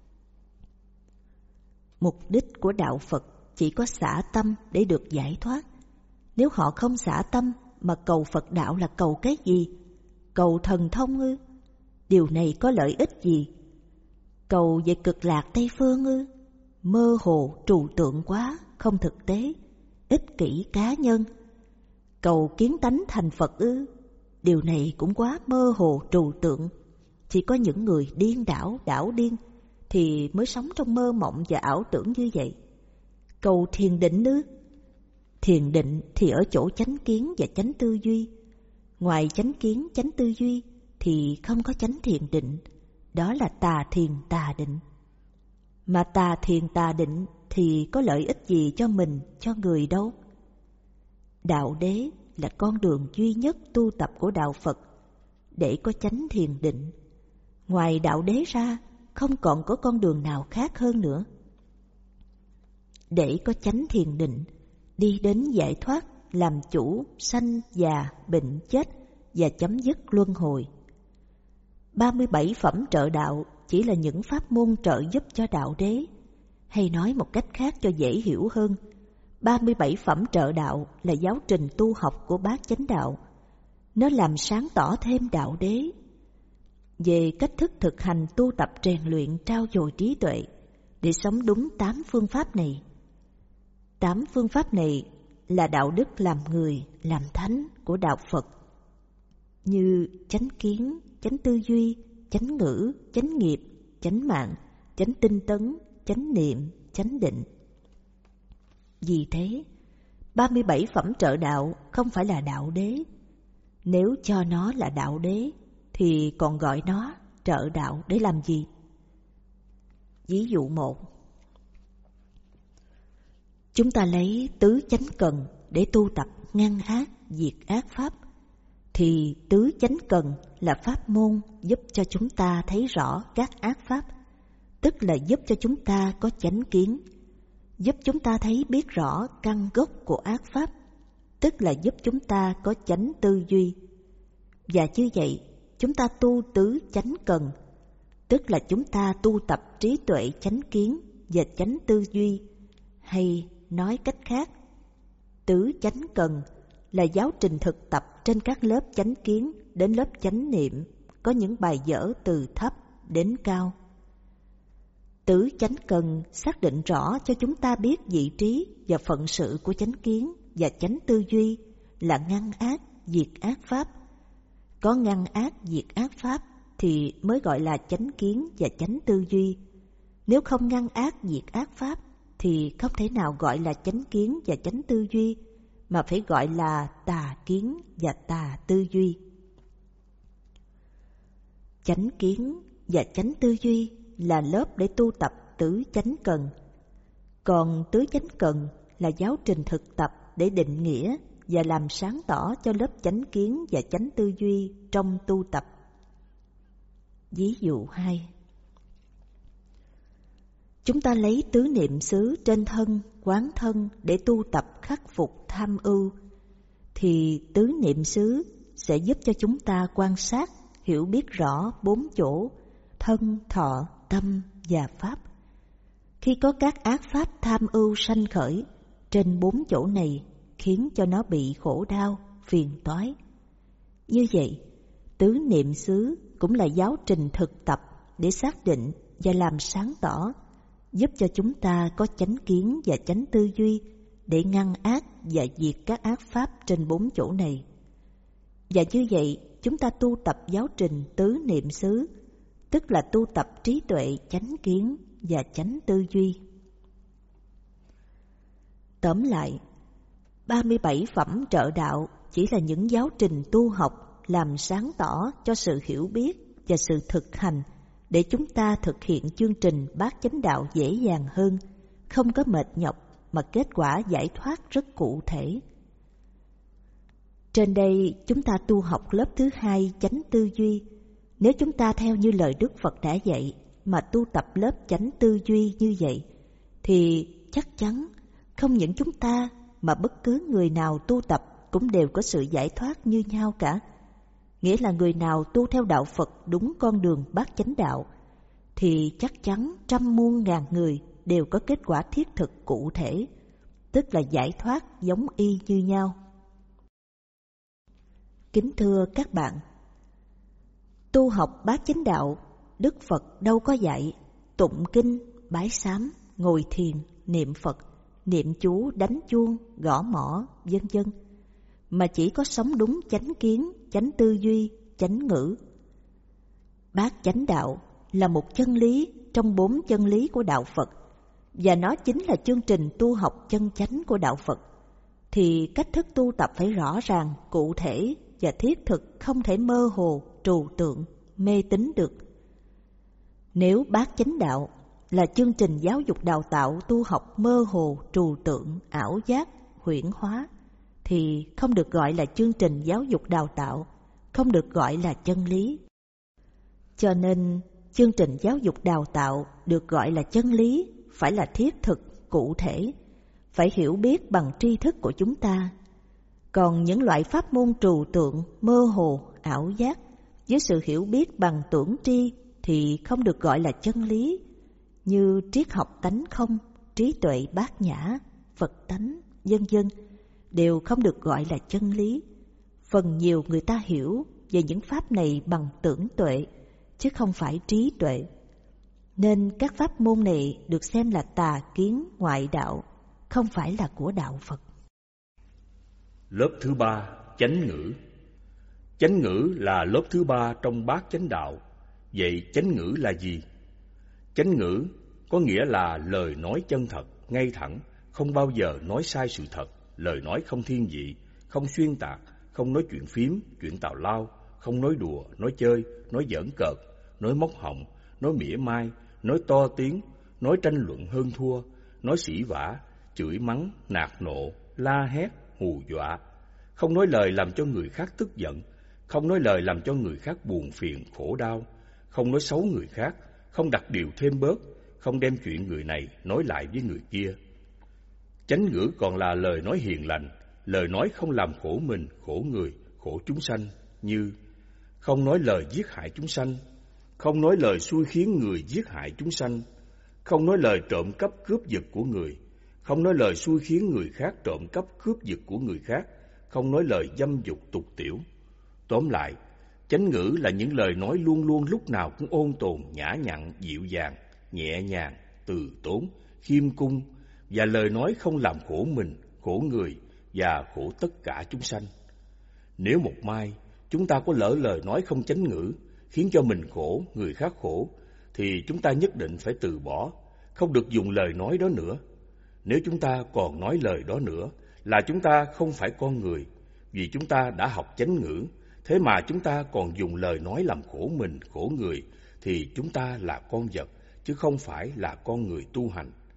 Mục đích của đạo Phật chỉ có xả tâm để được giải thoát. Nếu họ không xả tâm mà cầu Phật đạo là cầu cái gì? Cầu thần thông ư? Điều này có lợi ích gì? Cầu về cực lạc Tây Phương ư? Mơ hồ trừu tượng quá, không thực tế, ích kỷ cá nhân. Cầu kiến tánh thành Phật ư? Điều này cũng quá mơ hồ trừu tượng. Chỉ có những người điên đảo, đảo điên thì mới sống trong mơ mộng và ảo tưởng như vậy. Cầu thiền định ư? Thiền định thì ở chỗ chánh kiến và chánh tư duy. Ngoài chánh kiến, chánh tư duy thì không có chánh thiền định. Đó là tà thiền tà định. Mà tà thiền tà định thì có lợi ích gì cho mình, cho người đâu? Đạo đế là con đường duy nhất tu tập của đạo Phật để có chánh thiền định. Ngoài đạo đế ra, không còn có con đường nào khác hơn nữa. Để có chánh thiền định, đi đến giải thoát, làm chủ sanh già, bệnh chết và chấm dứt luân hồi. ba mươi bảy phẩm trợ đạo chỉ là những pháp môn trợ giúp cho đạo đế. Hay nói một cách khác cho dễ hiểu hơn, ba mươi bảy phẩm trợ đạo là giáo trình tu học của Bát Chánh Đạo. Nó làm sáng tỏ thêm đạo đế. Về cách thức thực hành tu tập rèn luyện trau dồi trí tuệ để sống đúng tám phương pháp này. Tám phương pháp này là đạo đức làm người, làm thánh của đạo Phật, như chánh kiến, chánh tư duy, chánh ngữ, chánh nghiệp, chánh mạng, chánh tinh tấn, chánh niệm, chánh định. Vì thế, ba mươi bảy phẩm trợ đạo không phải là đạo đế. Nếu cho nó là đạo đế, thì còn gọi nó trợ đạo để làm gì? Ví dụ một. Chúng ta lấy tứ chánh cần để tu tập ngăn ác, diệt ác pháp, thì tứ chánh cần là pháp môn giúp cho chúng ta thấy rõ các ác pháp, tức là giúp cho chúng ta có chánh kiến, giúp chúng ta thấy biết rõ căn gốc của ác pháp, tức là giúp chúng ta có chánh tư duy. Và như vậy, chúng ta tu tứ chánh cần, tức là chúng ta tu tập trí tuệ chánh kiến và chánh tư duy. Hay nói cách khác, tứ chánh cần là giáo trình thực tập trên các lớp chánh kiến đến lớp chánh niệm, có những bài vở từ thấp đến cao. Tứ chánh cần xác định rõ cho chúng ta biết vị trí và phận sự của chánh kiến và chánh tư duy là ngăn ác, diệt ác pháp. Có ngăn ác, diệt ác pháp thì mới gọi là chánh kiến và chánh tư duy. Nếu không ngăn ác, diệt ác pháp thì không thể nào gọi là chánh kiến và chánh tư duy, mà phải gọi là tà kiến và tà tư duy. Chánh kiến và chánh tư duy là lớp để tu tập tứ chánh cần. Còn tứ chánh cần là giáo trình thực tập để định nghĩa và làm sáng tỏ cho lớp chánh kiến và chánh tư duy trong tu tập. Ví dụ hai. Chúng ta lấy tứ niệm xứ trên thân, quán thân để tu tập khắc phục tham ưu, thì tứ niệm xứ sẽ giúp cho chúng ta quan sát, hiểu biết rõ bốn chỗ thân, thọ, tâm và pháp. Khi có các ác pháp tham ưu sanh khởi trên bốn chỗ này, khiến cho nó bị khổ đau, phiền toái. Như vậy, tứ niệm xứ cũng là giáo trình thực tập để xác định và làm sáng tỏ, giúp cho chúng ta có chánh kiến và chánh tư duy để ngăn ác và diệt các ác pháp trên bốn chỗ này. Và như vậy, chúng ta tu tập giáo trình tứ niệm xứ, tức là tu tập trí tuệ, chánh kiến và chánh tư duy. Tóm lại, ba mươi bảy phẩm trợ đạo chỉ là những giáo trình tu học làm sáng tỏ cho sự hiểu biết và sự thực hành để chúng ta thực hiện chương trình bát chánh đạo dễ dàng hơn, không có mệt nhọc mà kết quả giải thoát rất cụ thể. Trên đây chúng ta tu học lớp thứ hai chánh tư duy. Nếu chúng ta theo như lời Đức Phật đã dạy mà tu tập lớp chánh tư duy như vậy, thì chắc chắn không những chúng ta mà bất cứ người nào tu tập cũng đều có sự giải thoát như nhau cả. Nghĩa là người nào tu theo đạo Phật đúng con đường bát chánh đạo, thì chắc chắn trăm muôn ngàn người đều có kết quả thiết thực cụ thể, tức là giải thoát giống y như nhau. Kính thưa các bạn, tu học bát chánh đạo, Đức Phật đâu có dạy tụng kinh, bái sám, ngồi thiền, niệm Phật, niệm chú, đánh chuông, gõ mõ, vân vân, mà chỉ có sống đúng chánh kiến, chánh tư duy, chánh ngữ. Bát chánh đạo là một chân lý trong bốn chân lý của đạo Phật, và nó chính là chương trình tu học chân chánh của đạo Phật. Thì cách thức tu tập phải rõ ràng, cụ thể và thiết thực, không thể mơ hồ, trừu tượng, mê tín được. Nếu bát chánh đạo là chương trình giáo dục đào tạo tu học mơ hồ, trừu tượng, ảo giác, huyễn hóa, thì không được gọi là chương trình giáo dục đào tạo, không được gọi là chân lý. Cho nên, chương trình giáo dục đào tạo được gọi là chân lý phải là thiết thực, cụ thể, phải hiểu biết bằng tri thức của chúng ta. Còn những loại pháp môn trừu tượng, mơ hồ, ảo giác với sự hiểu biết bằng tưởng tri thì không được gọi là chân lý, như triết học tánh không, trí tuệ bát nhã, Phật tánh, vân vân, đều không được gọi là chân lý. Phần nhiều người ta hiểu về những pháp này bằng tưởng tuệ, chứ không phải trí tuệ. Nên các pháp môn này được xem là tà kiến, ngoại đạo, không phải là của đạo Phật. Lớp thứ ba, chánh ngữ. Chánh ngữ là lớp thứ ba trong bát chánh đạo. Vậy chánh ngữ là gì? Chánh ngữ có nghĩa là lời nói chân thật, ngay thẳng, không bao giờ nói sai sự thật, lời nói không thiên vị, không xuyên tạc, không nói chuyện phím, chuyện tào lao, không nói đùa, nói chơi, nói giỡn cợt, nói móc họng, nói mỉa mai, nói to tiếng, nói tranh luận hơn thua, nói sỉ vả, chửi mắng, nạt nộ, la hét, hù dọa, không nói lời làm cho người khác tức giận, không nói lời làm cho người khác buồn phiền, khổ đau, không nói xấu người khác, không đặt điều thêm bớt, không đem chuyện người này nói lại với người kia. Chánh ngữ còn là lời nói hiền lành, lời nói không làm khổ mình, khổ người, khổ chúng sanh, như không nói lời giết hại chúng sanh, không nói lời xui khiến người giết hại chúng sanh, không nói lời trộm cắp cướp giật của người, không nói lời xui khiến người khác trộm cắp cướp giật của người khác, không nói lời dâm dục tục tiểu. Tóm lại, chánh ngữ là những lời nói luôn luôn lúc nào cũng ôn tồn, nhã nhặn, dịu dàng, nhẹ nhàng, từ tốn, khiêm cung, và lời nói không làm khổ mình, khổ người và khổ tất cả chúng sanh. Nếu một mai chúng ta có lỡ lời nói không chánh ngữ, khiến cho mình khổ, người khác khổ, thì chúng ta nhất định phải từ bỏ, không được dùng lời nói đó nữa. Nếu chúng ta còn nói lời đó nữa, là chúng ta không phải con người, vì chúng ta đã học chánh ngữ, thế mà chúng ta còn dùng lời nói làm khổ mình, khổ người, thì chúng ta là con vật, chứ không phải là con người tu hành.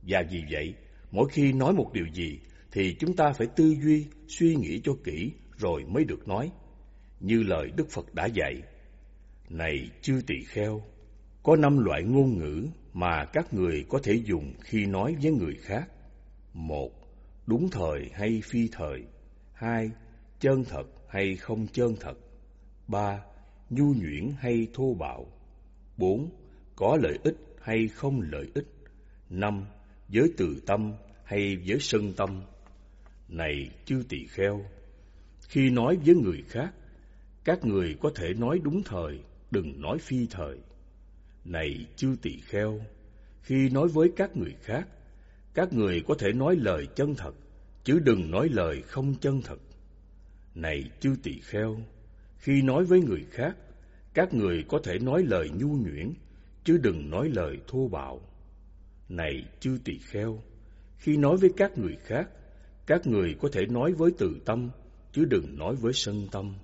Và vì vậy, mỗi khi nói một điều gì thì chúng ta phải tư duy, suy nghĩ cho kỹ rồi mới được nói. Như lời Đức Phật đã dạy: Này chư tỳ kheo, có năm loại ngôn ngữ mà các người có thể dùng khi nói với người khác. Một, đúng thời hay phi thời. Hai, chân thật hay không chân thật. Ba, nhu nhuyễn hay thô bạo. Bốn, có lợi ích hay không lợi ích. Năm, với từ tâm hay với sân tâm. Này chư tỳ kheo, khi nói với người khác, các người có thể nói đúng thời, đừng nói phi thời. Này chư tỳ kheo, khi nói với các người khác, các người có thể nói lời chân thật, chứ đừng nói lời không chân thật. Này chư tỳ kheo, khi nói với người khác, các người có thể nói lời nhu nhuyễn, chứ đừng nói lời thô bạo. Này chư tỳ kheo, khi nói với các người khác, các người có thể nói với từ tâm, chứ đừng nói với sân tâm.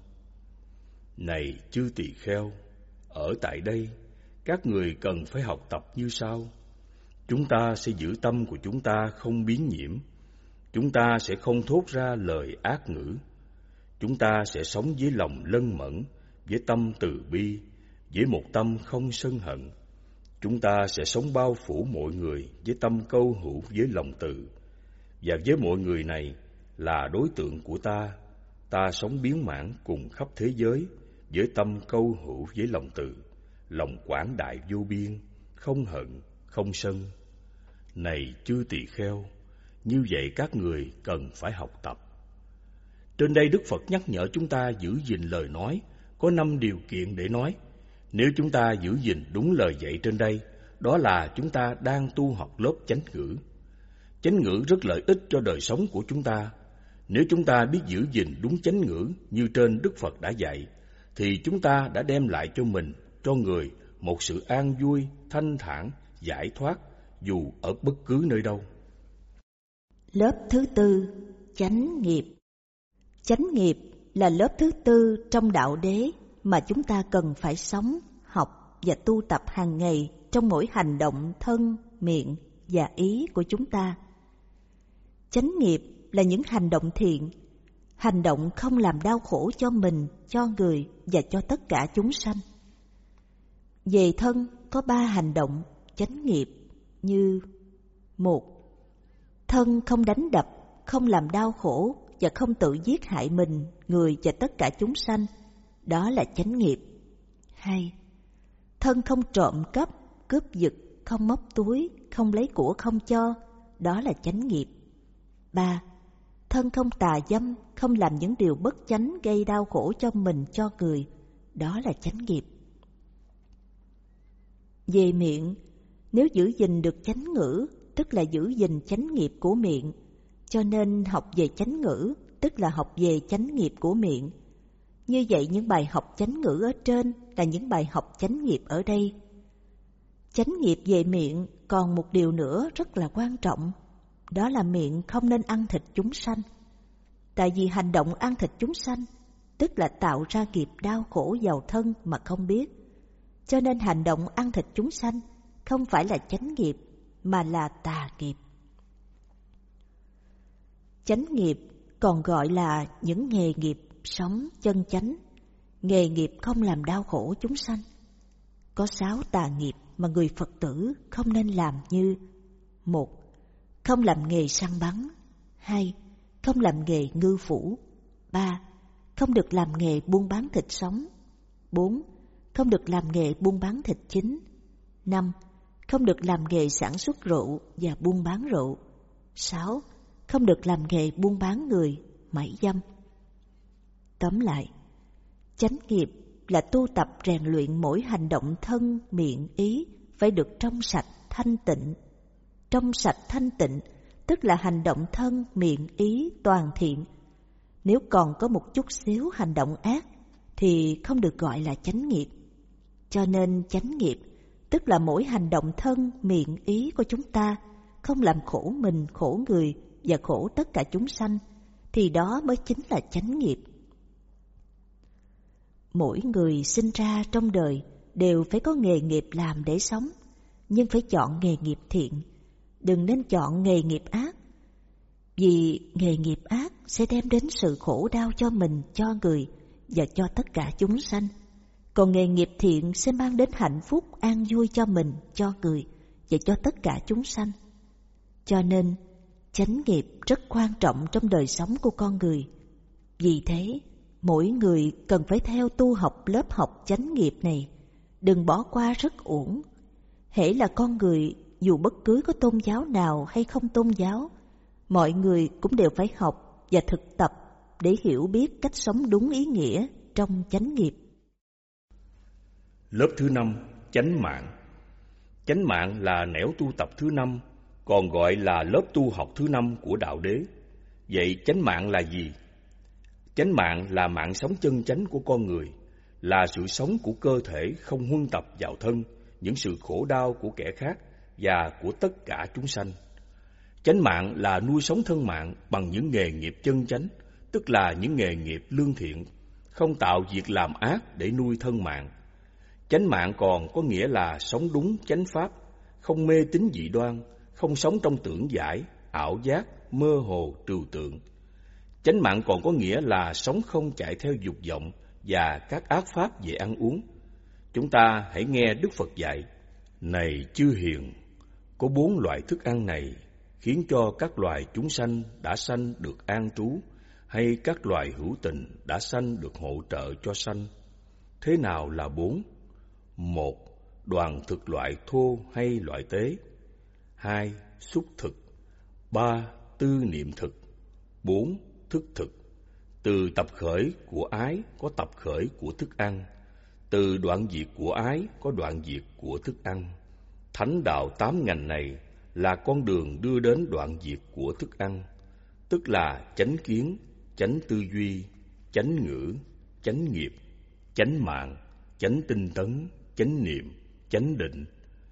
Này chư tỳ kheo, ở tại đây, các người cần phải học tập như sau. Chúng ta sẽ giữ tâm của chúng ta không biến nhiễm. Chúng ta sẽ không thốt ra lời ác ngữ. Chúng ta sẽ sống với lòng lân mẫn, với tâm từ bi, với một tâm không sân hận. Chúng ta sẽ sống bao phủ mọi người với tâm câu hữu với lòng từ. Và với mọi người này là đối tượng của ta, ta sống biến mãn cùng khắp thế giới với tâm câu hữu với lòng từ, lòng quảng đại vô biên, không hận, không sân. Này chư tỳ kheo, như vậy các người cần phải học tập. Trên đây Đức Phật nhắc nhở chúng ta giữ gìn lời nói, có năm điều kiện để nói. Nếu chúng ta giữ gìn đúng lời dạy trên đây, đó là chúng ta đang tu học lớp chánh ngữ. Chánh ngữ rất lợi ích cho đời sống của chúng ta. Nếu chúng ta biết giữ gìn đúng chánh ngữ như trên Đức Phật đã dạy, thì chúng ta đã đem lại cho mình, cho người một sự an vui, thanh thản, giải thoát, dù ở bất cứ nơi đâu. Lớp thứ tư, chánh nghiệp. Chánh nghiệp là lớp thứ tư trong đạo đế mà chúng ta cần phải sống, học và tu tập hàng ngày trong mỗi hành động thân, miệng và ý của chúng ta. Chánh nghiệp là những hành động thiện, hành động không làm đau khổ cho mình, cho người và cho tất cả chúng sanh. Về thân có ba hành động chánh nghiệp như: một, thân không đánh đập, không làm đau khổ và không tự giết hại mình, người và tất cả chúng sanh, đó là chánh nghiệp. Hai, thân không trộm cắp, cướp giật, không móc túi, không lấy của không cho, đó là chánh nghiệp. Ba, thân không tà dâm, không làm những điều bất chánh gây đau khổ cho mình, cho người, đó là chánh nghiệp. Về miệng, nếu giữ gìn được chánh ngữ, tức là giữ gìn chánh nghiệp của miệng, cho nên học về chánh ngữ, tức là học về chánh nghiệp của miệng. Như vậy những bài học chánh ngữ ở trên là những bài học chánh nghiệp ở đây. Chánh nghiệp về miệng còn một điều nữa rất là quan trọng, đó là miệng không nên ăn thịt chúng sanh. Tại vì hành động ăn thịt chúng sanh, tức là tạo ra nghiệp đau khổ vào thân mà không biết. Cho nên hành động ăn thịt chúng sanh không phải là chánh nghiệp, mà là tà nghiệp. Chánh nghiệp còn gọi là những nghề nghiệp sống chân chánh, nghề nghiệp không làm đau khổ chúng sanh. Có sáu tà nghiệp mà người Phật tử không nên làm như: một, không làm nghề săn bắn. Hai, không làm nghề ngư phủ. Ba, không được làm nghề buôn bán thịt sống. Bốn, không được làm nghề buôn bán thịt chín. Năm, không được làm nghề sản xuất rượu và buôn bán rượu. Sáu, không được làm nghề buôn bán người, mại dâm. Tóm lại, chánh nghiệp là tu tập rèn luyện mỗi hành động thân, miệng, ý phải được trong sạch, thanh tịnh. Trong sạch thanh tịnh tức là hành động thân, miệng, ý toàn thiện. Nếu còn có một chút xíu hành động ác thì không được gọi là chánh nghiệp. Cho nên chánh nghiệp tức là mỗi hành động thân, miệng, ý của chúng ta không làm khổ mình, khổ người và khổ tất cả chúng sanh, thì đó mới chính là chánh nghiệp. Mỗi người sinh ra trong đời đều phải có nghề nghiệp làm để sống, nhưng phải chọn nghề nghiệp thiện. đừng nên chọn nghề nghiệp ác, vì nghề nghiệp ác sẽ đem đến sự khổ đau cho mình, cho người và cho tất cả chúng sanh. Còn nghề nghiệp thiện sẽ mang đến hạnh phúc, an vui cho mình, cho người và cho tất cả chúng sanh. Cho nên, chánh nghiệp rất quan trọng trong đời sống của con người. Vì thế, mỗi người cần phải theo tu học lớp học chánh nghiệp này, đừng bỏ qua rất uổng. Hễ là con người, dù bất cứ có tôn giáo nào hay không tôn giáo, mọi người cũng đều phải học và thực tập để hiểu biết cách sống đúng ý nghĩa trong chánh nghiệp. Lớp thứ năm, chánh mạng. Chánh mạng là nẻo tu tập thứ năm, còn gọi là lớp tu học thứ năm của đạo đế. Vậy chánh mạng là gì? Chánh mạng là mạng sống chân chánh của con người, là sự sống của cơ thể không huân tập vào thân, những sự khổ đau của kẻ khác và của tất cả chúng sanh. Chánh mạng là nuôi sống thân mạng bằng những nghề nghiệp chân chánh, tức là những nghề nghiệp lương thiện, không tạo việc làm ác để nuôi thân mạng. Chánh mạng còn có nghĩa là sống đúng chánh pháp, không mê tín dị đoan, không sống trong tưởng giải, ảo giác, mơ hồ, trừu tượng. Chánh mạng còn có nghĩa là sống không chạy theo dục vọng và các ác pháp về ăn uống. Chúng ta hãy nghe Đức Phật dạy: này chư hiền, có bốn loại thức ăn này khiến cho các loài chúng sanh đã sanh được an trú, hay các loài hữu tình đã sanh được hỗ trợ cho sanh. Thế nào là bốn? Một, đoàn thực loại thô hay loại tế. Hai, xúc thực. Ba, tư niệm thực. Bốn, thức thực. Từ tập khởi của ái có tập khởi của thức ăn, từ đoạn diệt của ái có đoạn diệt của thức ăn. Thánh đạo tám ngành này là con đường đưa đến đoạn diệt của thức ăn, tức là chánh kiến, chánh tư duy, chánh ngữ, chánh nghiệp, chánh mạng, chánh tinh tấn, chánh niệm, chánh định.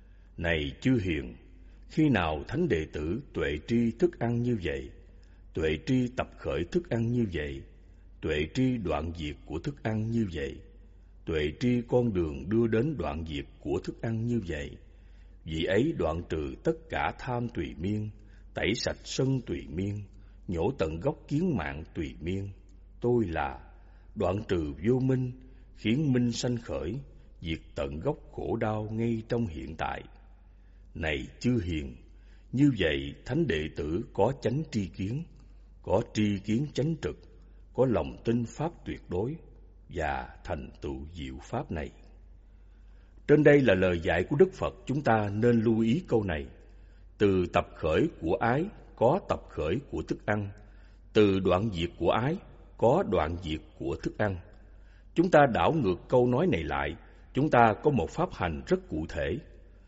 Này chư hiền, khi nào thánh đệ tử tuệ tri thức ăn như vậy, tuệ tri tập khởi thức ăn như vậy, tuệ tri đoạn diệt của thức ăn như vậy, tuệ tri con đường đưa đến đoạn diệt của thức ăn như vậy, vì ấy đoạn trừ tất cả tham tùy miên, tẩy sạch sân tùy miên, nhổ tận gốc kiến mạng tùy miên. Tôi là đoạn trừ vô minh, khiến minh sanh khởi, diệt tận gốc khổ đau ngay trong hiện tại. Này chư hiền, như vậy thánh đệ tử có chánh tri kiến, có tri kiến chánh trực, có lòng tin pháp tuyệt đối và thành tựu diệu pháp này. Trên đây là lời dạy của Đức Phật, chúng ta nên lưu ý câu này. Từ tập khởi của ái có tập khởi của thức ăn, từ đoạn diệt của ái có đoạn diệt của thức ăn. Chúng ta đảo ngược câu nói này lại, chúng ta có một pháp hành rất cụ thể.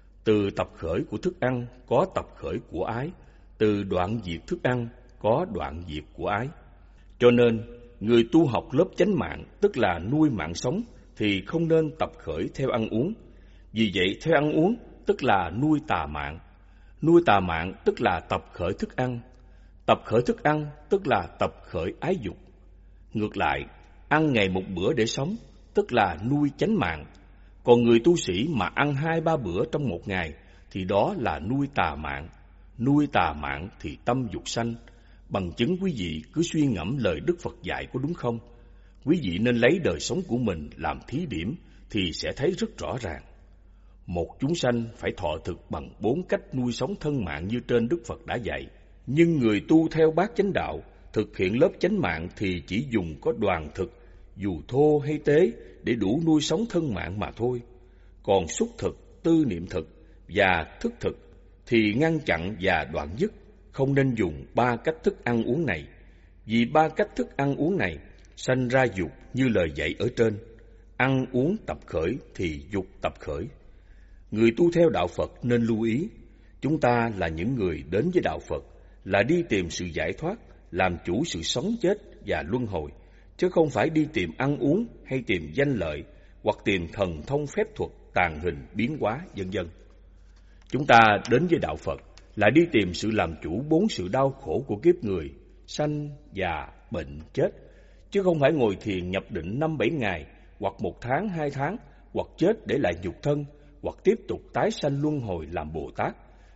Từ tập khởi của thức ăn có tập khởi của ái, từ đoạn diệt thức ăn có đoạn diệt của ái. Cho nên, người tu học lớp chánh mạng, tức là nuôi mạng sống, thì không nên tập khởi theo ăn uống. Vì vậy, theo ăn uống, tức là nuôi tà mạng. Nuôi tà mạng, tức là tập khởi thức ăn. Tập khởi thức ăn, tức là tập khởi ái dục. Ngược lại, ăn ngày một bữa để sống, tức là nuôi chánh mạng. Còn người tu sĩ mà ăn hai ba bữa trong một ngày, thì đó là nuôi tà mạng. Nuôi tà mạng thì tâm dục sanh. Bằng chứng quý vị cứ suy ngẫm lời Đức Phật dạy có đúng không? Quý vị nên lấy đời sống của mình làm thí điểm thì sẽ thấy rất rõ ràng. Một chúng sanh phải thọ thực bằng bốn cách nuôi sống thân mạng như trên Đức Phật đã dạy. Nhưng người tu theo bát chánh đạo, thực hiện lớp chánh mạng thì chỉ dùng có đoàn thực, dù thô hay tế, để đủ nuôi sống thân mạng mà thôi. Còn xúc thực, tư niệm thực và thức thực thì ngăn chặn và đoạn dứt, không nên dùng ba cách thức ăn uống này. Vì ba cách thức ăn uống này sanh ra dục như lời dạy ở trên. Ăn uống tập khởi thì dục tập khởi. Người tu theo đạo Phật nên lưu ý, chúng ta là những người đến với đạo Phật, là đi tìm sự giải thoát, làm chủ sự sống chết và luân hồi, chứ không phải đi tìm ăn uống hay tìm danh lợi, hoặc tìm thần thông phép thuật, tàn hình, biến hóa, vân vân. Chúng ta đến với đạo Phật là đi tìm sự làm chủ bốn sự đau khổ của kiếp người, sanh, già, bệnh, chết, chứ không phải ngồi thiền nhập định năm bảy ngày, hoặc một tháng, hai tháng, hoặc chết để lại nhục thân, hoặc tiếp tục tái sanh luân hồi làm Bồ Tát,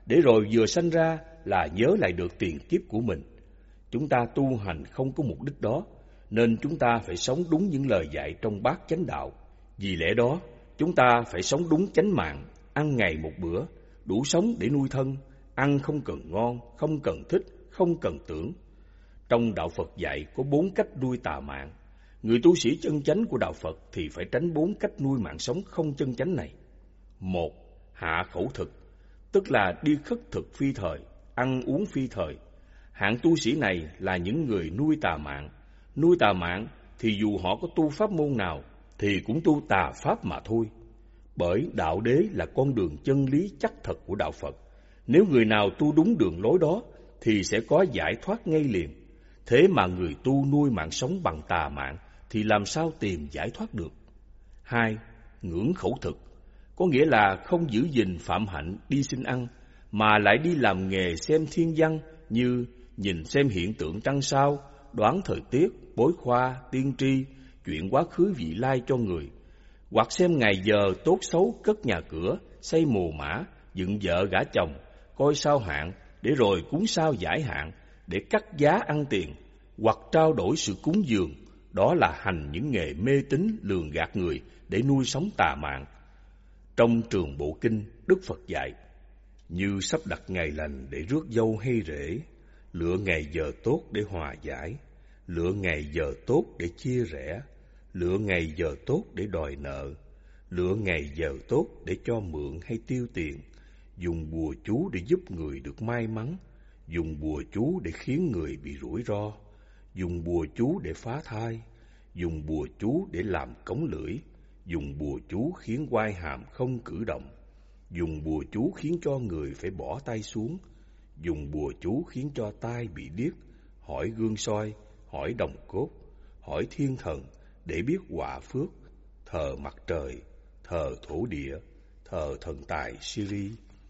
để rồi vừa sanh ra là nhớ lại được tiền kiếp của mình. Chúng ta tu hành không có mục đích đó, nên chúng ta phải sống đúng những lời dạy trong bát chánh đạo. Vì lẽ đó, chúng ta phải sống đúng chánh mạng, ăn ngày một bữa, đủ sống để nuôi thân, ăn không cần ngon, không cần thích, không cần tưởng. Trong đạo Phật dạy có bốn cách nuôi tà mạng. Người tu sĩ chân chánh của đạo Phật thì phải tránh bốn cách nuôi mạng sống không chân chánh này. Một, hạ khẩu thực, tức là đi khất thực phi thời, ăn uống phi thời. Hạng tu sĩ này là những người nuôi tà mạng. Nuôi tà mạng thì dù họ có tu pháp môn nào thì cũng tu tà pháp mà thôi. Bởi đạo đế là con đường chân lý chắc thật của đạo Phật. Nếu người nào tu đúng đường lối đó thì sẽ có giải thoát ngay liền. Thế mà người tu nuôi mạng sống bằng tà mạng thì làm sao tìm giải thoát được? Hai, ngưỡng khẩu thực, có nghĩa là không giữ gìn phạm hạnh đi xin ăn, mà lại đi làm nghề xem thiên văn như nhìn xem hiện tượng trăng sao, đoán thời tiết, bói khoa, tiên tri, chuyện quá khứ vị lai cho người, hoặc xem ngày giờ tốt xấu cất nhà cửa, xây mồ mã, dựng vợ gả chồng, coi sao hạn, để rồi cúng sao giải hạn, để cắt giá ăn tiền, hoặc trao đổi sự cúng dường. Đó là hành những nghề mê tín lường gạt người để nuôi sống tà mạng. Trong Trường Bộ Kinh, Đức Phật dạy: như sắp đặt ngày lành để rước dâu hay rể, lựa ngày giờ tốt để hòa giải, lựa ngày giờ tốt để chia rẽ, lựa ngày giờ tốt để đòi nợ, lựa ngày giờ tốt để cho mượn hay tiêu tiền, dùng bùa chú để giúp người được may mắn, dùng bùa chú để khiến người bị rủi ro, dùng bùa chú để phá thai, dùng bùa chú để làm cống lưỡi, dùng bùa chú khiến quai hàm không cử động, dùng bùa chú khiến cho người phải bỏ tay xuống, dùng bùa chú khiến cho tai bị điếc, hỏi gương soi, hỏi đồng cốt, hỏi thiên thần để biết họa phước, thờ mặt trời, thờ thổ địa, thờ thần tài Siri.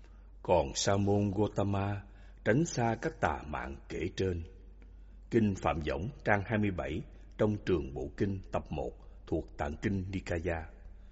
Còn Sa môn Gotama tránh xa các tà mạng kể trên. Kinh Phạm Võng trang hai mươi bảy trong Trường Bộ Kinh tập một thuộc Tạng Kinh Nikaya.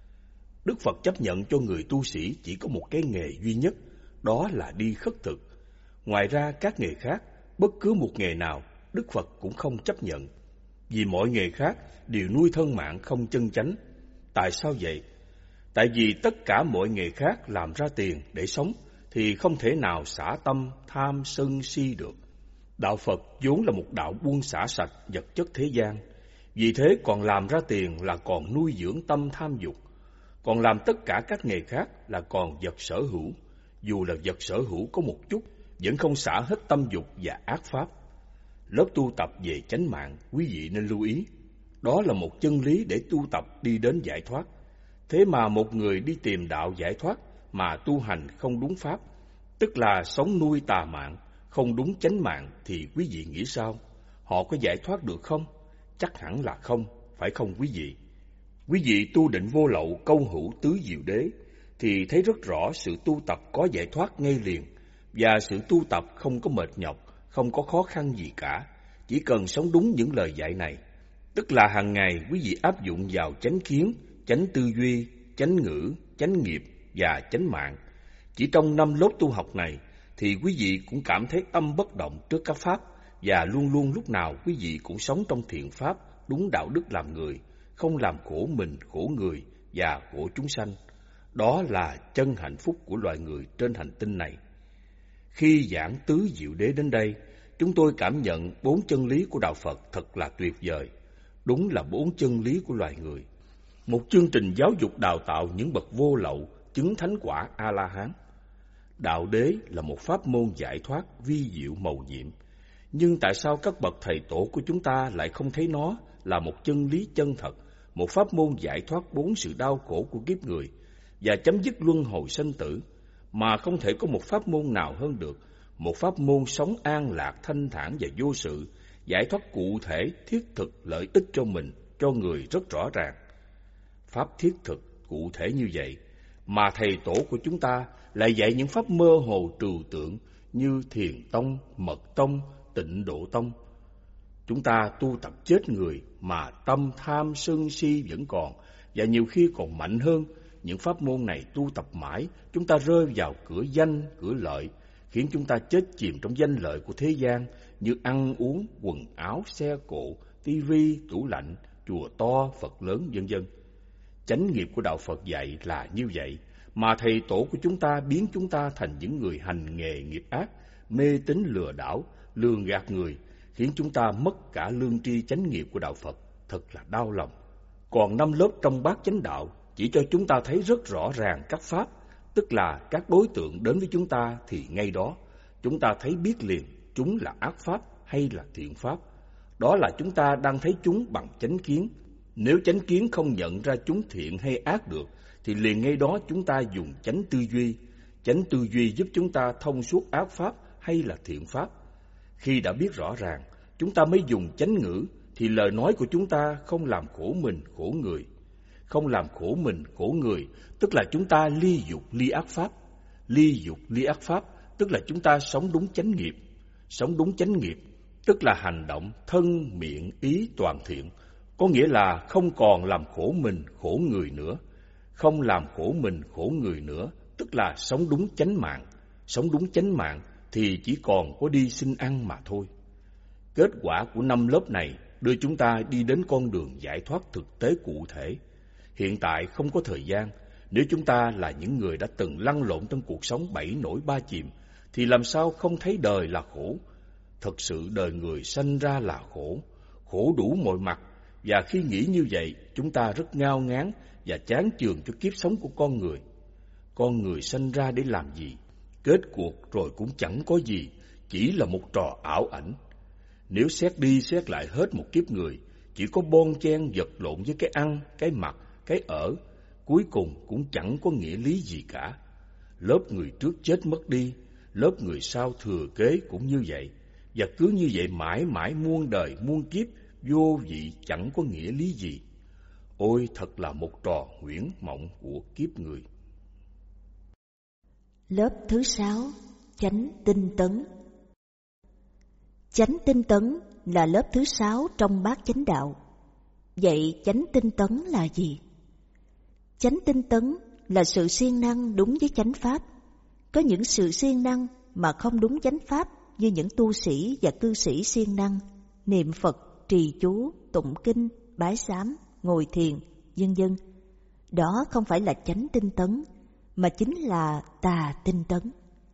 Đức Phật chấp nhận cho người tu sĩ chỉ có một cái nghề duy nhất, đó là đi khất thực. Ngoài ra các nghề khác, bất cứ một nghề nào, Đức Phật cũng không chấp nhận. Vì mọi nghề khác đều nuôi thân mạng không chân chánh. Tại sao vậy? Tại vì tất cả mọi nghề khác làm ra tiền để sống thì không thể nào xả tâm tham sân si được. Đạo Phật vốn là một đạo buông xả sạch vật chất thế gian. Vì thế còn làm ra tiền là còn nuôi dưỡng tâm tham dục. Còn làm tất cả các nghề khác là còn vật sở hữu. Dù là vật sở hữu có một chút, vẫn không xả hết tâm dục và ác pháp. Lớp tu tập về chánh mạng, quý vị nên lưu ý. Đó là một chân lý để tu tập đi đến giải thoát. Thế mà một người đi tìm đạo giải thoát mà tu hành không đúng pháp, tức là sống nuôi tà mạng, không đúng chánh mạng, thì quý vị nghĩ sao? Họ có giải thoát được không? Chắc hẳn là không, phải không quý vị? Quý vị tu định vô lậu câu hữu tứ diệu đế thì thấy rất rõ sự tu tập có giải thoát ngay liền, và sự tu tập không có mệt nhọc, không có khó khăn gì cả, chỉ cần sống đúng những lời dạy này. Tức là hàng ngày quý vị áp dụng vào chánh kiến, chánh tư duy, chánh ngữ, chánh nghiệp và chánh mạng. Chỉ trong năm lớp tu học này thì quý vị cũng cảm thấy tâm bất động trước các pháp, và luôn luôn lúc nào quý vị cũng sống trong thiện pháp, đúng đạo đức làm người, không làm khổ mình, khổ người và khổ chúng sanh. Đó là chân hạnh phúc của loài người trên hành tinh này. Khi giảng tứ diệu đế đến đây, chúng tôi cảm nhận bốn chân lý của đạo Phật thật là tuyệt vời. Đúng là bốn chân lý của loài người. Một chương trình giáo dục đào tạo những bậc vô lậu, chứng thánh quả A-la-hán. Đạo đế là một pháp môn giải thoát vi diệu mầu nhiệm. Nhưng tại sao các bậc thầy tổ của chúng ta lại không thấy nó là một chân lý chân thật, một pháp môn giải thoát bốn sự đau khổ của kiếp người và chấm dứt luân hồi sanh tử, mà không thể có một pháp môn nào hơn được, một pháp môn sống an lạc, thanh thản và vô sự, giải thoát cụ thể, thiết thực, lợi ích cho mình, cho người rất rõ ràng. Pháp thiết thực, cụ thể như vậy, mà thầy tổ của chúng ta lại dạy những pháp mơ hồ trừu tượng như Thiền Tông, Mật Tông, Tịnh Độ Tông. Chúng ta tu tập chết người mà tâm tham sân si vẫn còn, và nhiều khi còn mạnh hơn. Những pháp môn này tu tập mãi, chúng ta rơi vào cửa danh, cửa lợi, khiến chúng ta chết chìm trong danh lợi của thế gian như ăn uống, quần áo, xe cộ, tivi, tủ lạnh, chùa to, Phật lớn, vân vân. Chánh nghiệp của đạo Phật dạy là như vậy, mà thầy tổ của chúng ta biến chúng ta thành những người hành nghề nghiệp ác, mê tín lừa đảo, lường gạt người, khiến chúng ta mất cả lương tri chánh nghiệp của đạo Phật, thật là đau lòng. Còn năm lớp trong bát chánh đạo chỉ cho chúng ta thấy rất rõ ràng các pháp, tức là các đối tượng đến với chúng ta thì ngay đó chúng ta thấy biết liền chúng là ác pháp hay là thiện pháp. Đó là chúng ta đang thấy chúng bằng chánh kiến. Nếu chánh kiến không nhận ra chúng thiện hay ác được, thì liền ngay đó chúng ta dùng chánh tư duy. Chánh tư duy giúp chúng ta thông suốt ác pháp hay là thiện pháp. Khi đã biết rõ ràng, chúng ta mới dùng chánh ngữ, thì lời nói của chúng ta không làm khổ mình, khổ người. Không làm khổ mình, khổ người, tức là chúng ta ly dục, ly ác pháp. Ly dục, ly ác pháp, tức là chúng ta sống đúng chánh nghiệp. Sống đúng chánh nghiệp, tức là hành động thân, miệng, ý toàn thiện. Có nghĩa là không còn làm khổ mình, khổ người nữa. Không làm khổ mình, khổ người nữa, tức là sống đúng chánh mạng. Sống đúng chánh mạng thì chỉ còn có đi xin ăn mà thôi. Kết quả của năm lớp này đưa chúng ta đi đến con đường giải thoát thực tế cụ thể. Hiện tại không có thời gian, nếu chúng ta là những người đã từng lăn lộn trong cuộc sống bảy nổi ba chìm, thì làm sao không thấy đời là khổ. Thật sự đời người sanh ra là khổ, khổ đủ mọi mặt, và khi nghĩ như vậy, chúng ta rất ngao ngán và chán chường cho kiếp sống của con người. Con người sanh ra để làm gì? Kết cuộc rồi cũng chẳng có gì, chỉ là một trò ảo ảnh. Nếu xét đi xét lại hết một kiếp người, chỉ có bon chen vật lộn với cái ăn, cái mặc, cái ở, cuối cùng cũng chẳng có nghĩa lý gì cả. Lớp người trước chết mất đi, lớp người sau thừa kế cũng như vậy, và cứ như vậy mãi mãi muôn đời muôn kiếp, vô vị chẳng có nghĩa lý gì. Ôi thật là một trò huyễn mộng của kiếp người. Lớp thứ sáu, chánh tinh tấn. Chánh tinh tấn là lớp thứ sáu trong bát chánh đạo. Vậy chánh tinh tấn là gì? Chánh tinh tấn là sự siêng năng đúng với chánh pháp. Có những sự siêng năng mà không đúng chánh pháp, như những tu sĩ và cư sĩ siêng năng niệm Phật, trì chú, tụng kinh, bái sám, ngồi thiền, vân vân. Đó không phải là chánh tinh tấn, mà chính là tà tinh tấn.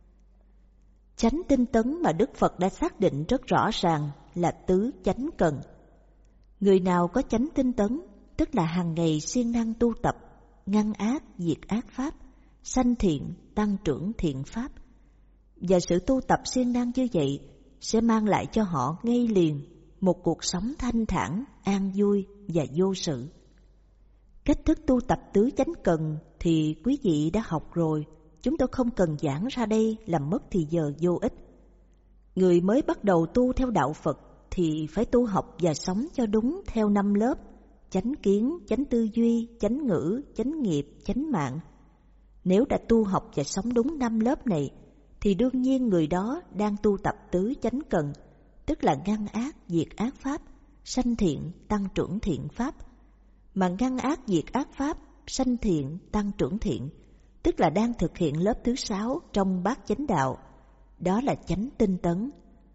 Chánh tinh tấn mà Đức Phật đã xác định rất rõ ràng là tứ chánh cần. Người nào có chánh tinh tấn, tức là hàng ngày siêng năng tu tập, ngăn ác, diệt ác pháp, sanh thiện, tăng trưởng thiện pháp. Và sự tu tập siêng năng như vậy sẽ mang lại cho họ ngay liền một cuộc sống thanh thản, an vui và vô sự. Cách thức tu tập tứ chánh cần thì quý vị đã học rồi, chúng tôi không cần giảng ra đây làm mất thì giờ vô ích. Người mới bắt đầu tu theo đạo Phật thì phải tu học và sống cho đúng theo năm lớp: chánh kiến, chánh tư duy, chánh ngữ, chánh nghiệp, chánh mạng. Nếu đã tu học và sống đúng năm lớp này, thì đương nhiên người đó đang tu tập tứ chánh cần, tức là ngăn ác, diệt ác pháp, sanh thiện, tăng trưởng thiện pháp. Mà ngăn ác, diệt ác pháp, sanh thiện, tăng trưởng thiện, tức là đang thực hiện lớp thứ sáu trong bát chánh đạo. Đó là chánh tinh tấn.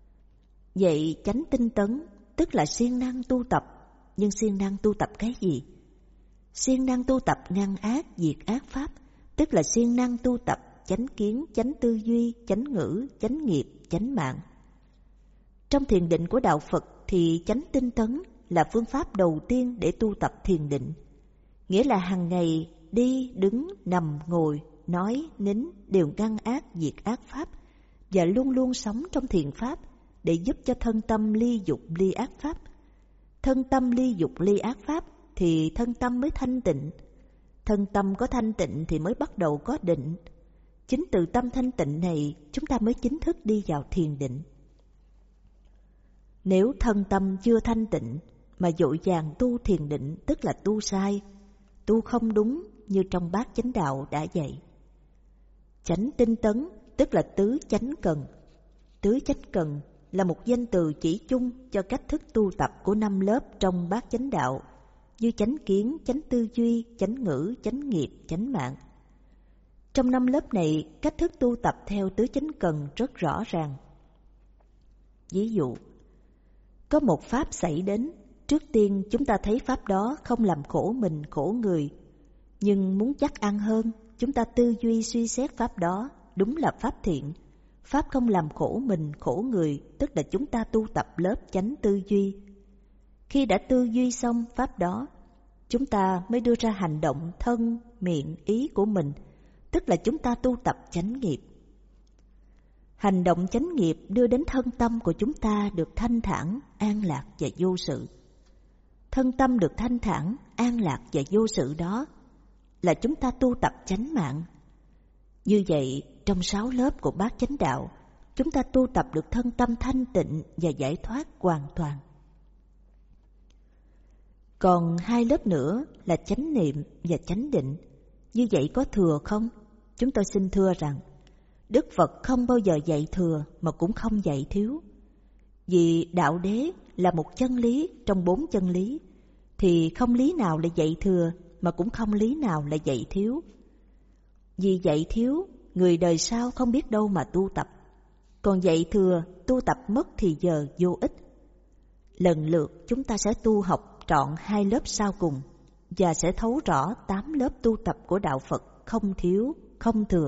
Vậy chánh tinh tấn tức là siêng năng tu tập. Nhưng siêng năng tu tập cái gì? Siêng năng tu tập ngăn ác, diệt ác pháp, tức là siêng năng tu tập chánh kiến, chánh tư duy, chánh ngữ, chánh nghiệp, chánh mạng. Trong thiền định của đạo Phật thì chánh tinh tấn là phương pháp đầu tiên để tu tập thiền định. Nghĩa là hàng ngày đi, đứng, nằm, ngồi, nói, nín đều ngăn ác, diệt ác pháp và luôn luôn sống trong thiền pháp để giúp cho thân tâm ly dục, ly ác pháp. Thân tâm ly dục, ly ác pháp thì thân tâm mới thanh tịnh. Thân tâm có thanh tịnh thì mới bắt đầu có định. Chính từ tâm thanh tịnh này chúng ta mới chính thức đi vào thiền định. Nếu thân tâm chưa thanh tịnh mà vội vàng tu thiền định, tức là tu sai, tu không đúng như trong bát chánh đạo đã dạy. Chánh tinh tấn tức là tứ chánh cần. Tứ chánh cần là một danh từ chỉ chung cho cách thức tu tập của năm lớp trong bát chánh đạo, như chánh kiến, chánh tư duy, chánh ngữ, chánh nghiệp, chánh mạng. Trong năm lớp này, cách thức tu tập theo tứ chánh cần rất rõ ràng. Ví dụ, có một pháp xảy đến, trước tiên chúng ta thấy pháp đó không làm khổ mình, khổ người. Nhưng muốn chắc ăn hơn, chúng ta tư duy suy xét pháp đó đúng là pháp thiện. Pháp không làm khổ mình, khổ người, tức là chúng ta tu tập lớp chánh tư duy. Khi đã tư duy xong pháp đó, chúng ta mới đưa ra hành động thân, miệng, ý của mình, tức là chúng ta tu tập chánh nghiệp. Hành động chánh nghiệp đưa đến thân tâm của chúng ta được thanh thản, an lạc và vô sự. Thân tâm được thanh thản, an lạc và vô sự đó là chúng ta tu tập chánh mạng. Như vậy, trong sáu lớp của bát chánh đạo, chúng ta tu tập được thân tâm thanh tịnh và giải thoát hoàn toàn. Còn hai lớp nữa là chánh niệm và chánh định. Như vậy có thừa không? Chúng tôi xin thưa rằng, Đức Phật không bao giờ dạy thừa mà cũng không dạy thiếu. Vì đạo đế là một chân lý trong bốn chân lý, thì không lý nào là dạy thừa mà cũng không lý nào là dạy thiếu. Vì dạy thiếu, người đời sau không biết đâu mà tu tập. Còn dạy thừa, tu tập mất thì giờ vô ích. Lần lượt chúng ta sẽ tu học trọn hai lớp sau cùng và sẽ thấu rõ tám lớp tu tập của đạo Phật không thiếu, không thừa.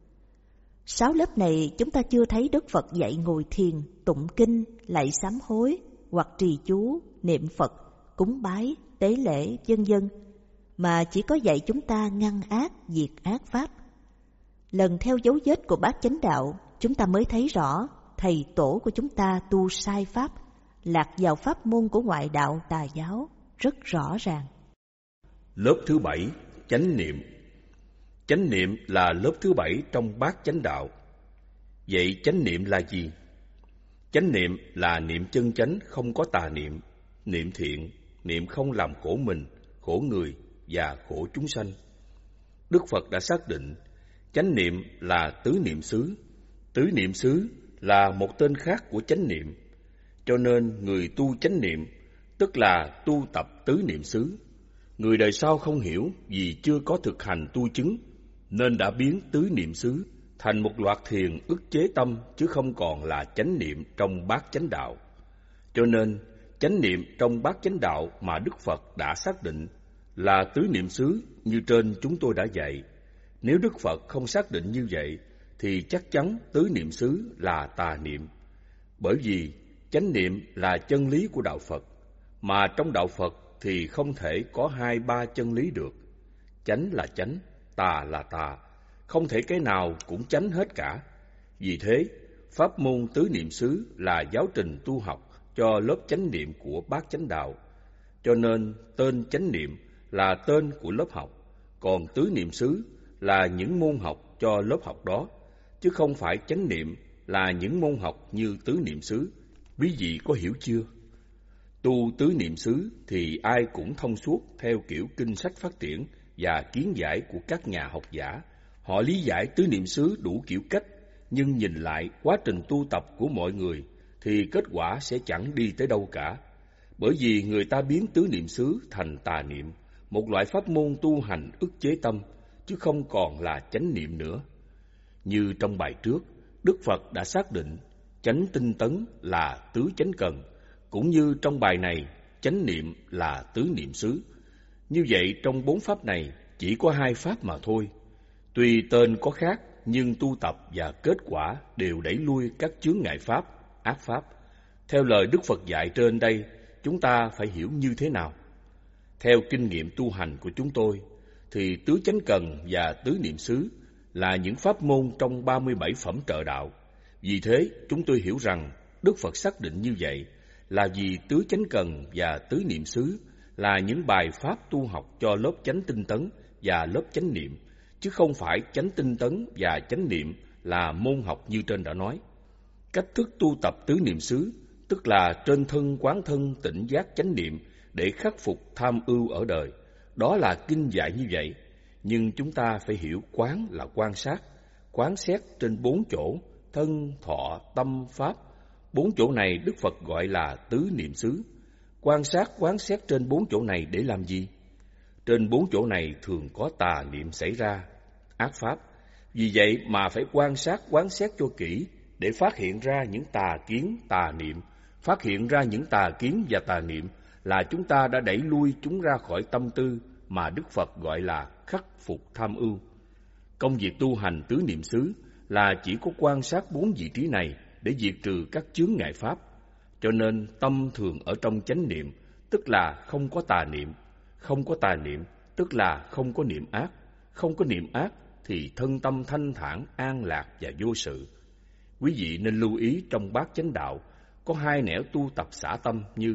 Sáu lớp này chúng ta chưa thấy Đức Phật dạy ngồi thiền, tụng kinh, lạy sám hối hoặc trì chú, niệm Phật, cúng bái, tế lễ, vân vân, mà chỉ có dạy chúng ta ngăn ác, diệt ác pháp. Lần theo dấu vết của bát chánh đạo, chúng ta mới thấy rõ thầy tổ của chúng ta tu sai pháp, lạc vào pháp môn của ngoại đạo tà giáo rất rõ ràng. Lớp thứ bảy, chánh niệm. Chánh niệm là lớp thứ bảy trong bát chánh đạo. Vậy chánh niệm là gì? Chánh niệm là niệm chân chánh, không có tà niệm, niệm thiện, niệm không làm khổ mình, khổ người và khổ chúng sanh. Đức Phật đã xác định chánh niệm là tứ niệm xứ. Tứ niệm xứ là một tên khác của chánh niệm. Cho nên người tu chánh niệm tức là tu tập tứ niệm xứ. Người đời sau không hiểu vì chưa có thực hành tu chứng, nên đã biến tứ niệm xứ thành một loạt thiền ức chế tâm, chứ không còn là chánh niệm trong bát chánh đạo. Cho nên chánh niệm trong bát chánh đạo mà Đức Phật đã xác định là tứ niệm xứ như trên chúng tôi đã dạy. Nếu Đức Phật không xác định như vậy thì chắc chắn tứ niệm xứ là tà niệm. Bởi vì chánh niệm là chân lý của đạo Phật, mà trong đạo Phật thì không thể có hai ba chân lý được. Chánh là chánh, tà là tà, không thể cái nào cũng chánh hết cả. Vì thế, pháp môn tứ niệm xứ là giáo trình tu học cho lớp chánh niệm của bát chánh đạo. Cho nên tên chánh niệm là tên của lớp học, còn tứ niệm xứ là những môn học cho lớp học đó, chứ không phải chánh niệm là những môn học như tứ niệm xứ. Quý vị có hiểu chưa? Tu tứ niệm xứ thì ai cũng thông suốt theo kiểu kinh sách phát triển và kiến giải của các nhà học giả. Họ lý giải tứ niệm xứ đủ kiểu cách, nhưng nhìn lại quá trình tu tập của mọi người thì kết quả sẽ chẳng đi tới đâu cả. Bởi vì người ta biến tứ niệm xứ thành tà niệm, một loại pháp môn tu hành ức chế tâm, chứ không còn là chánh niệm nữa. Như trong bài trước, Đức Phật đã xác định chánh tinh tấn là tứ chánh cần, cũng như trong bài này, chánh niệm là tứ niệm xứ. Như vậy trong bốn pháp này chỉ có hai pháp mà thôi. Tuy tên có khác, nhưng tu tập và kết quả đều đẩy lui các chướng ngại pháp, ác pháp. Theo lời Đức Phật dạy trên đây, chúng ta phải hiểu như thế nào? Theo kinh nghiệm tu hành của chúng tôi, thì tứ chánh cần và tứ niệm xứ là những pháp môn trong ba mươi bảy phẩm trợ đạo. Vì thế, chúng tôi hiểu rằng Đức Phật xác định như vậy là vì tứ chánh cần và tứ niệm xứ là những bài pháp tu học cho lớp chánh tinh tấn và lớp chánh niệm, chứ không phải chánh tinh tấn và chánh niệm là môn học như trên đã nói. Cách thức tu tập tứ niệm xứ, tức là trên thân quán thân tỉnh giác chánh niệm để khắc phục tham ưu ở đời. Đó là kinh dạy như vậy, nhưng chúng ta phải hiểu quán là quan sát, quán xét trên bốn chỗ, thân, thọ, tâm, pháp. Bốn chỗ này Đức Phật gọi là tứ niệm xứ. Quan sát, quán xét trên bốn chỗ này để làm gì? Trên bốn chỗ này thường có tà niệm xảy ra, ác pháp. Vì vậy mà phải quan sát quán xét cho kỹ để phát hiện ra những tà kiến, tà niệm. Phát hiện ra những tà kiến và tà niệm là chúng ta đã đẩy lui chúng ra khỏi tâm tư mà Đức Phật gọi là khắc phục tham ưu. Công việc tu hành tứ niệm xứ là chỉ có quan sát bốn vị trí này để diệt trừ các chướng ngại pháp. Cho nên tâm thường ở trong chánh niệm, tức là không có tà niệm. Không có tà niệm, tức là không có niệm ác. Không có niệm ác thì thân tâm thanh thản, an lạc và vô sự. Quý vị nên lưu ý trong bát chánh đạo có hai nẻo tu tập xả tâm như: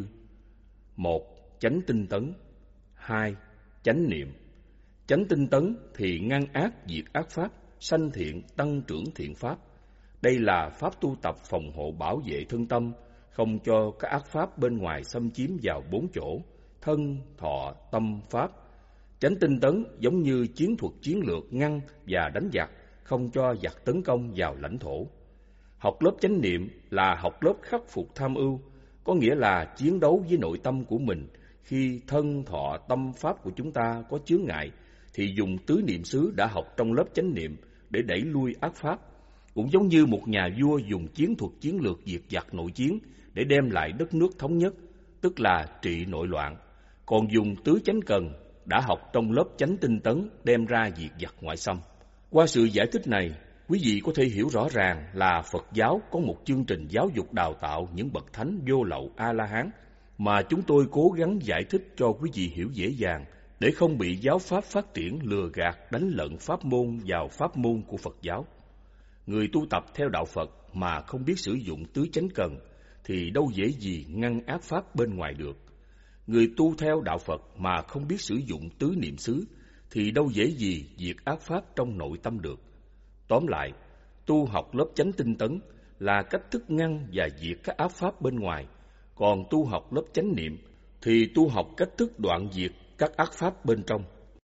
một, chánh tinh tấn; hai, chánh niệm. Chánh tinh tấn thì ngăn ác diệt ác pháp, sanh thiện tăng trưởng thiện pháp. Đây là pháp tu tập phòng hộ bảo vệ thân tâm, không cho các ác pháp bên ngoài xâm chiếm vào bốn chỗ: thân, thọ, tâm, pháp. Chánh tinh tấn giống như chiến thuật chiến lược ngăn và đánh giặc, không cho giặc tấn công vào lãnh thổ. Học lớp chánh niệm là học lớp khắc phục tham ưu, có nghĩa là chiến đấu với nội tâm của mình. Khi thân, thọ, tâm, pháp của chúng ta có chướng ngại, thì dùng tứ niệm xứ đã học trong lớp chánh niệm để đẩy lui ác pháp. Cũng giống như một nhà vua dùng chiến thuật chiến lược diệt giặc nội chiến để đem lại đất nước thống nhất, tức là trị nội loạn. Còn dùng tứ chánh cần đã học trong lớp chánh tinh tấn đem ra diệt giặc ngoại xâm. Qua sự giải thích này, quý vị có thể hiểu rõ ràng là Phật giáo có một chương trình giáo dục đào tạo những bậc thánh vô lậu A-la-hán mà chúng tôi cố gắng giải thích cho quý vị hiểu dễ dàng để không bị giáo pháp phát triển lừa gạt đánh lận pháp môn vào pháp môn của Phật giáo. Người tu tập theo đạo Phật mà không biết sử dụng tứ chánh cần thì đâu dễ gì ngăn ác pháp bên ngoài được. Người tu theo đạo Phật mà không biết sử dụng tứ niệm xứ thì đâu dễ gì diệt ác pháp trong nội tâm được. Tóm lại, tu học lớp chánh tinh tấn là cách thức ngăn và diệt các ác pháp bên ngoài, còn tu học lớp chánh niệm thì tu học cách thức đoạn diệt các ác pháp bên trong.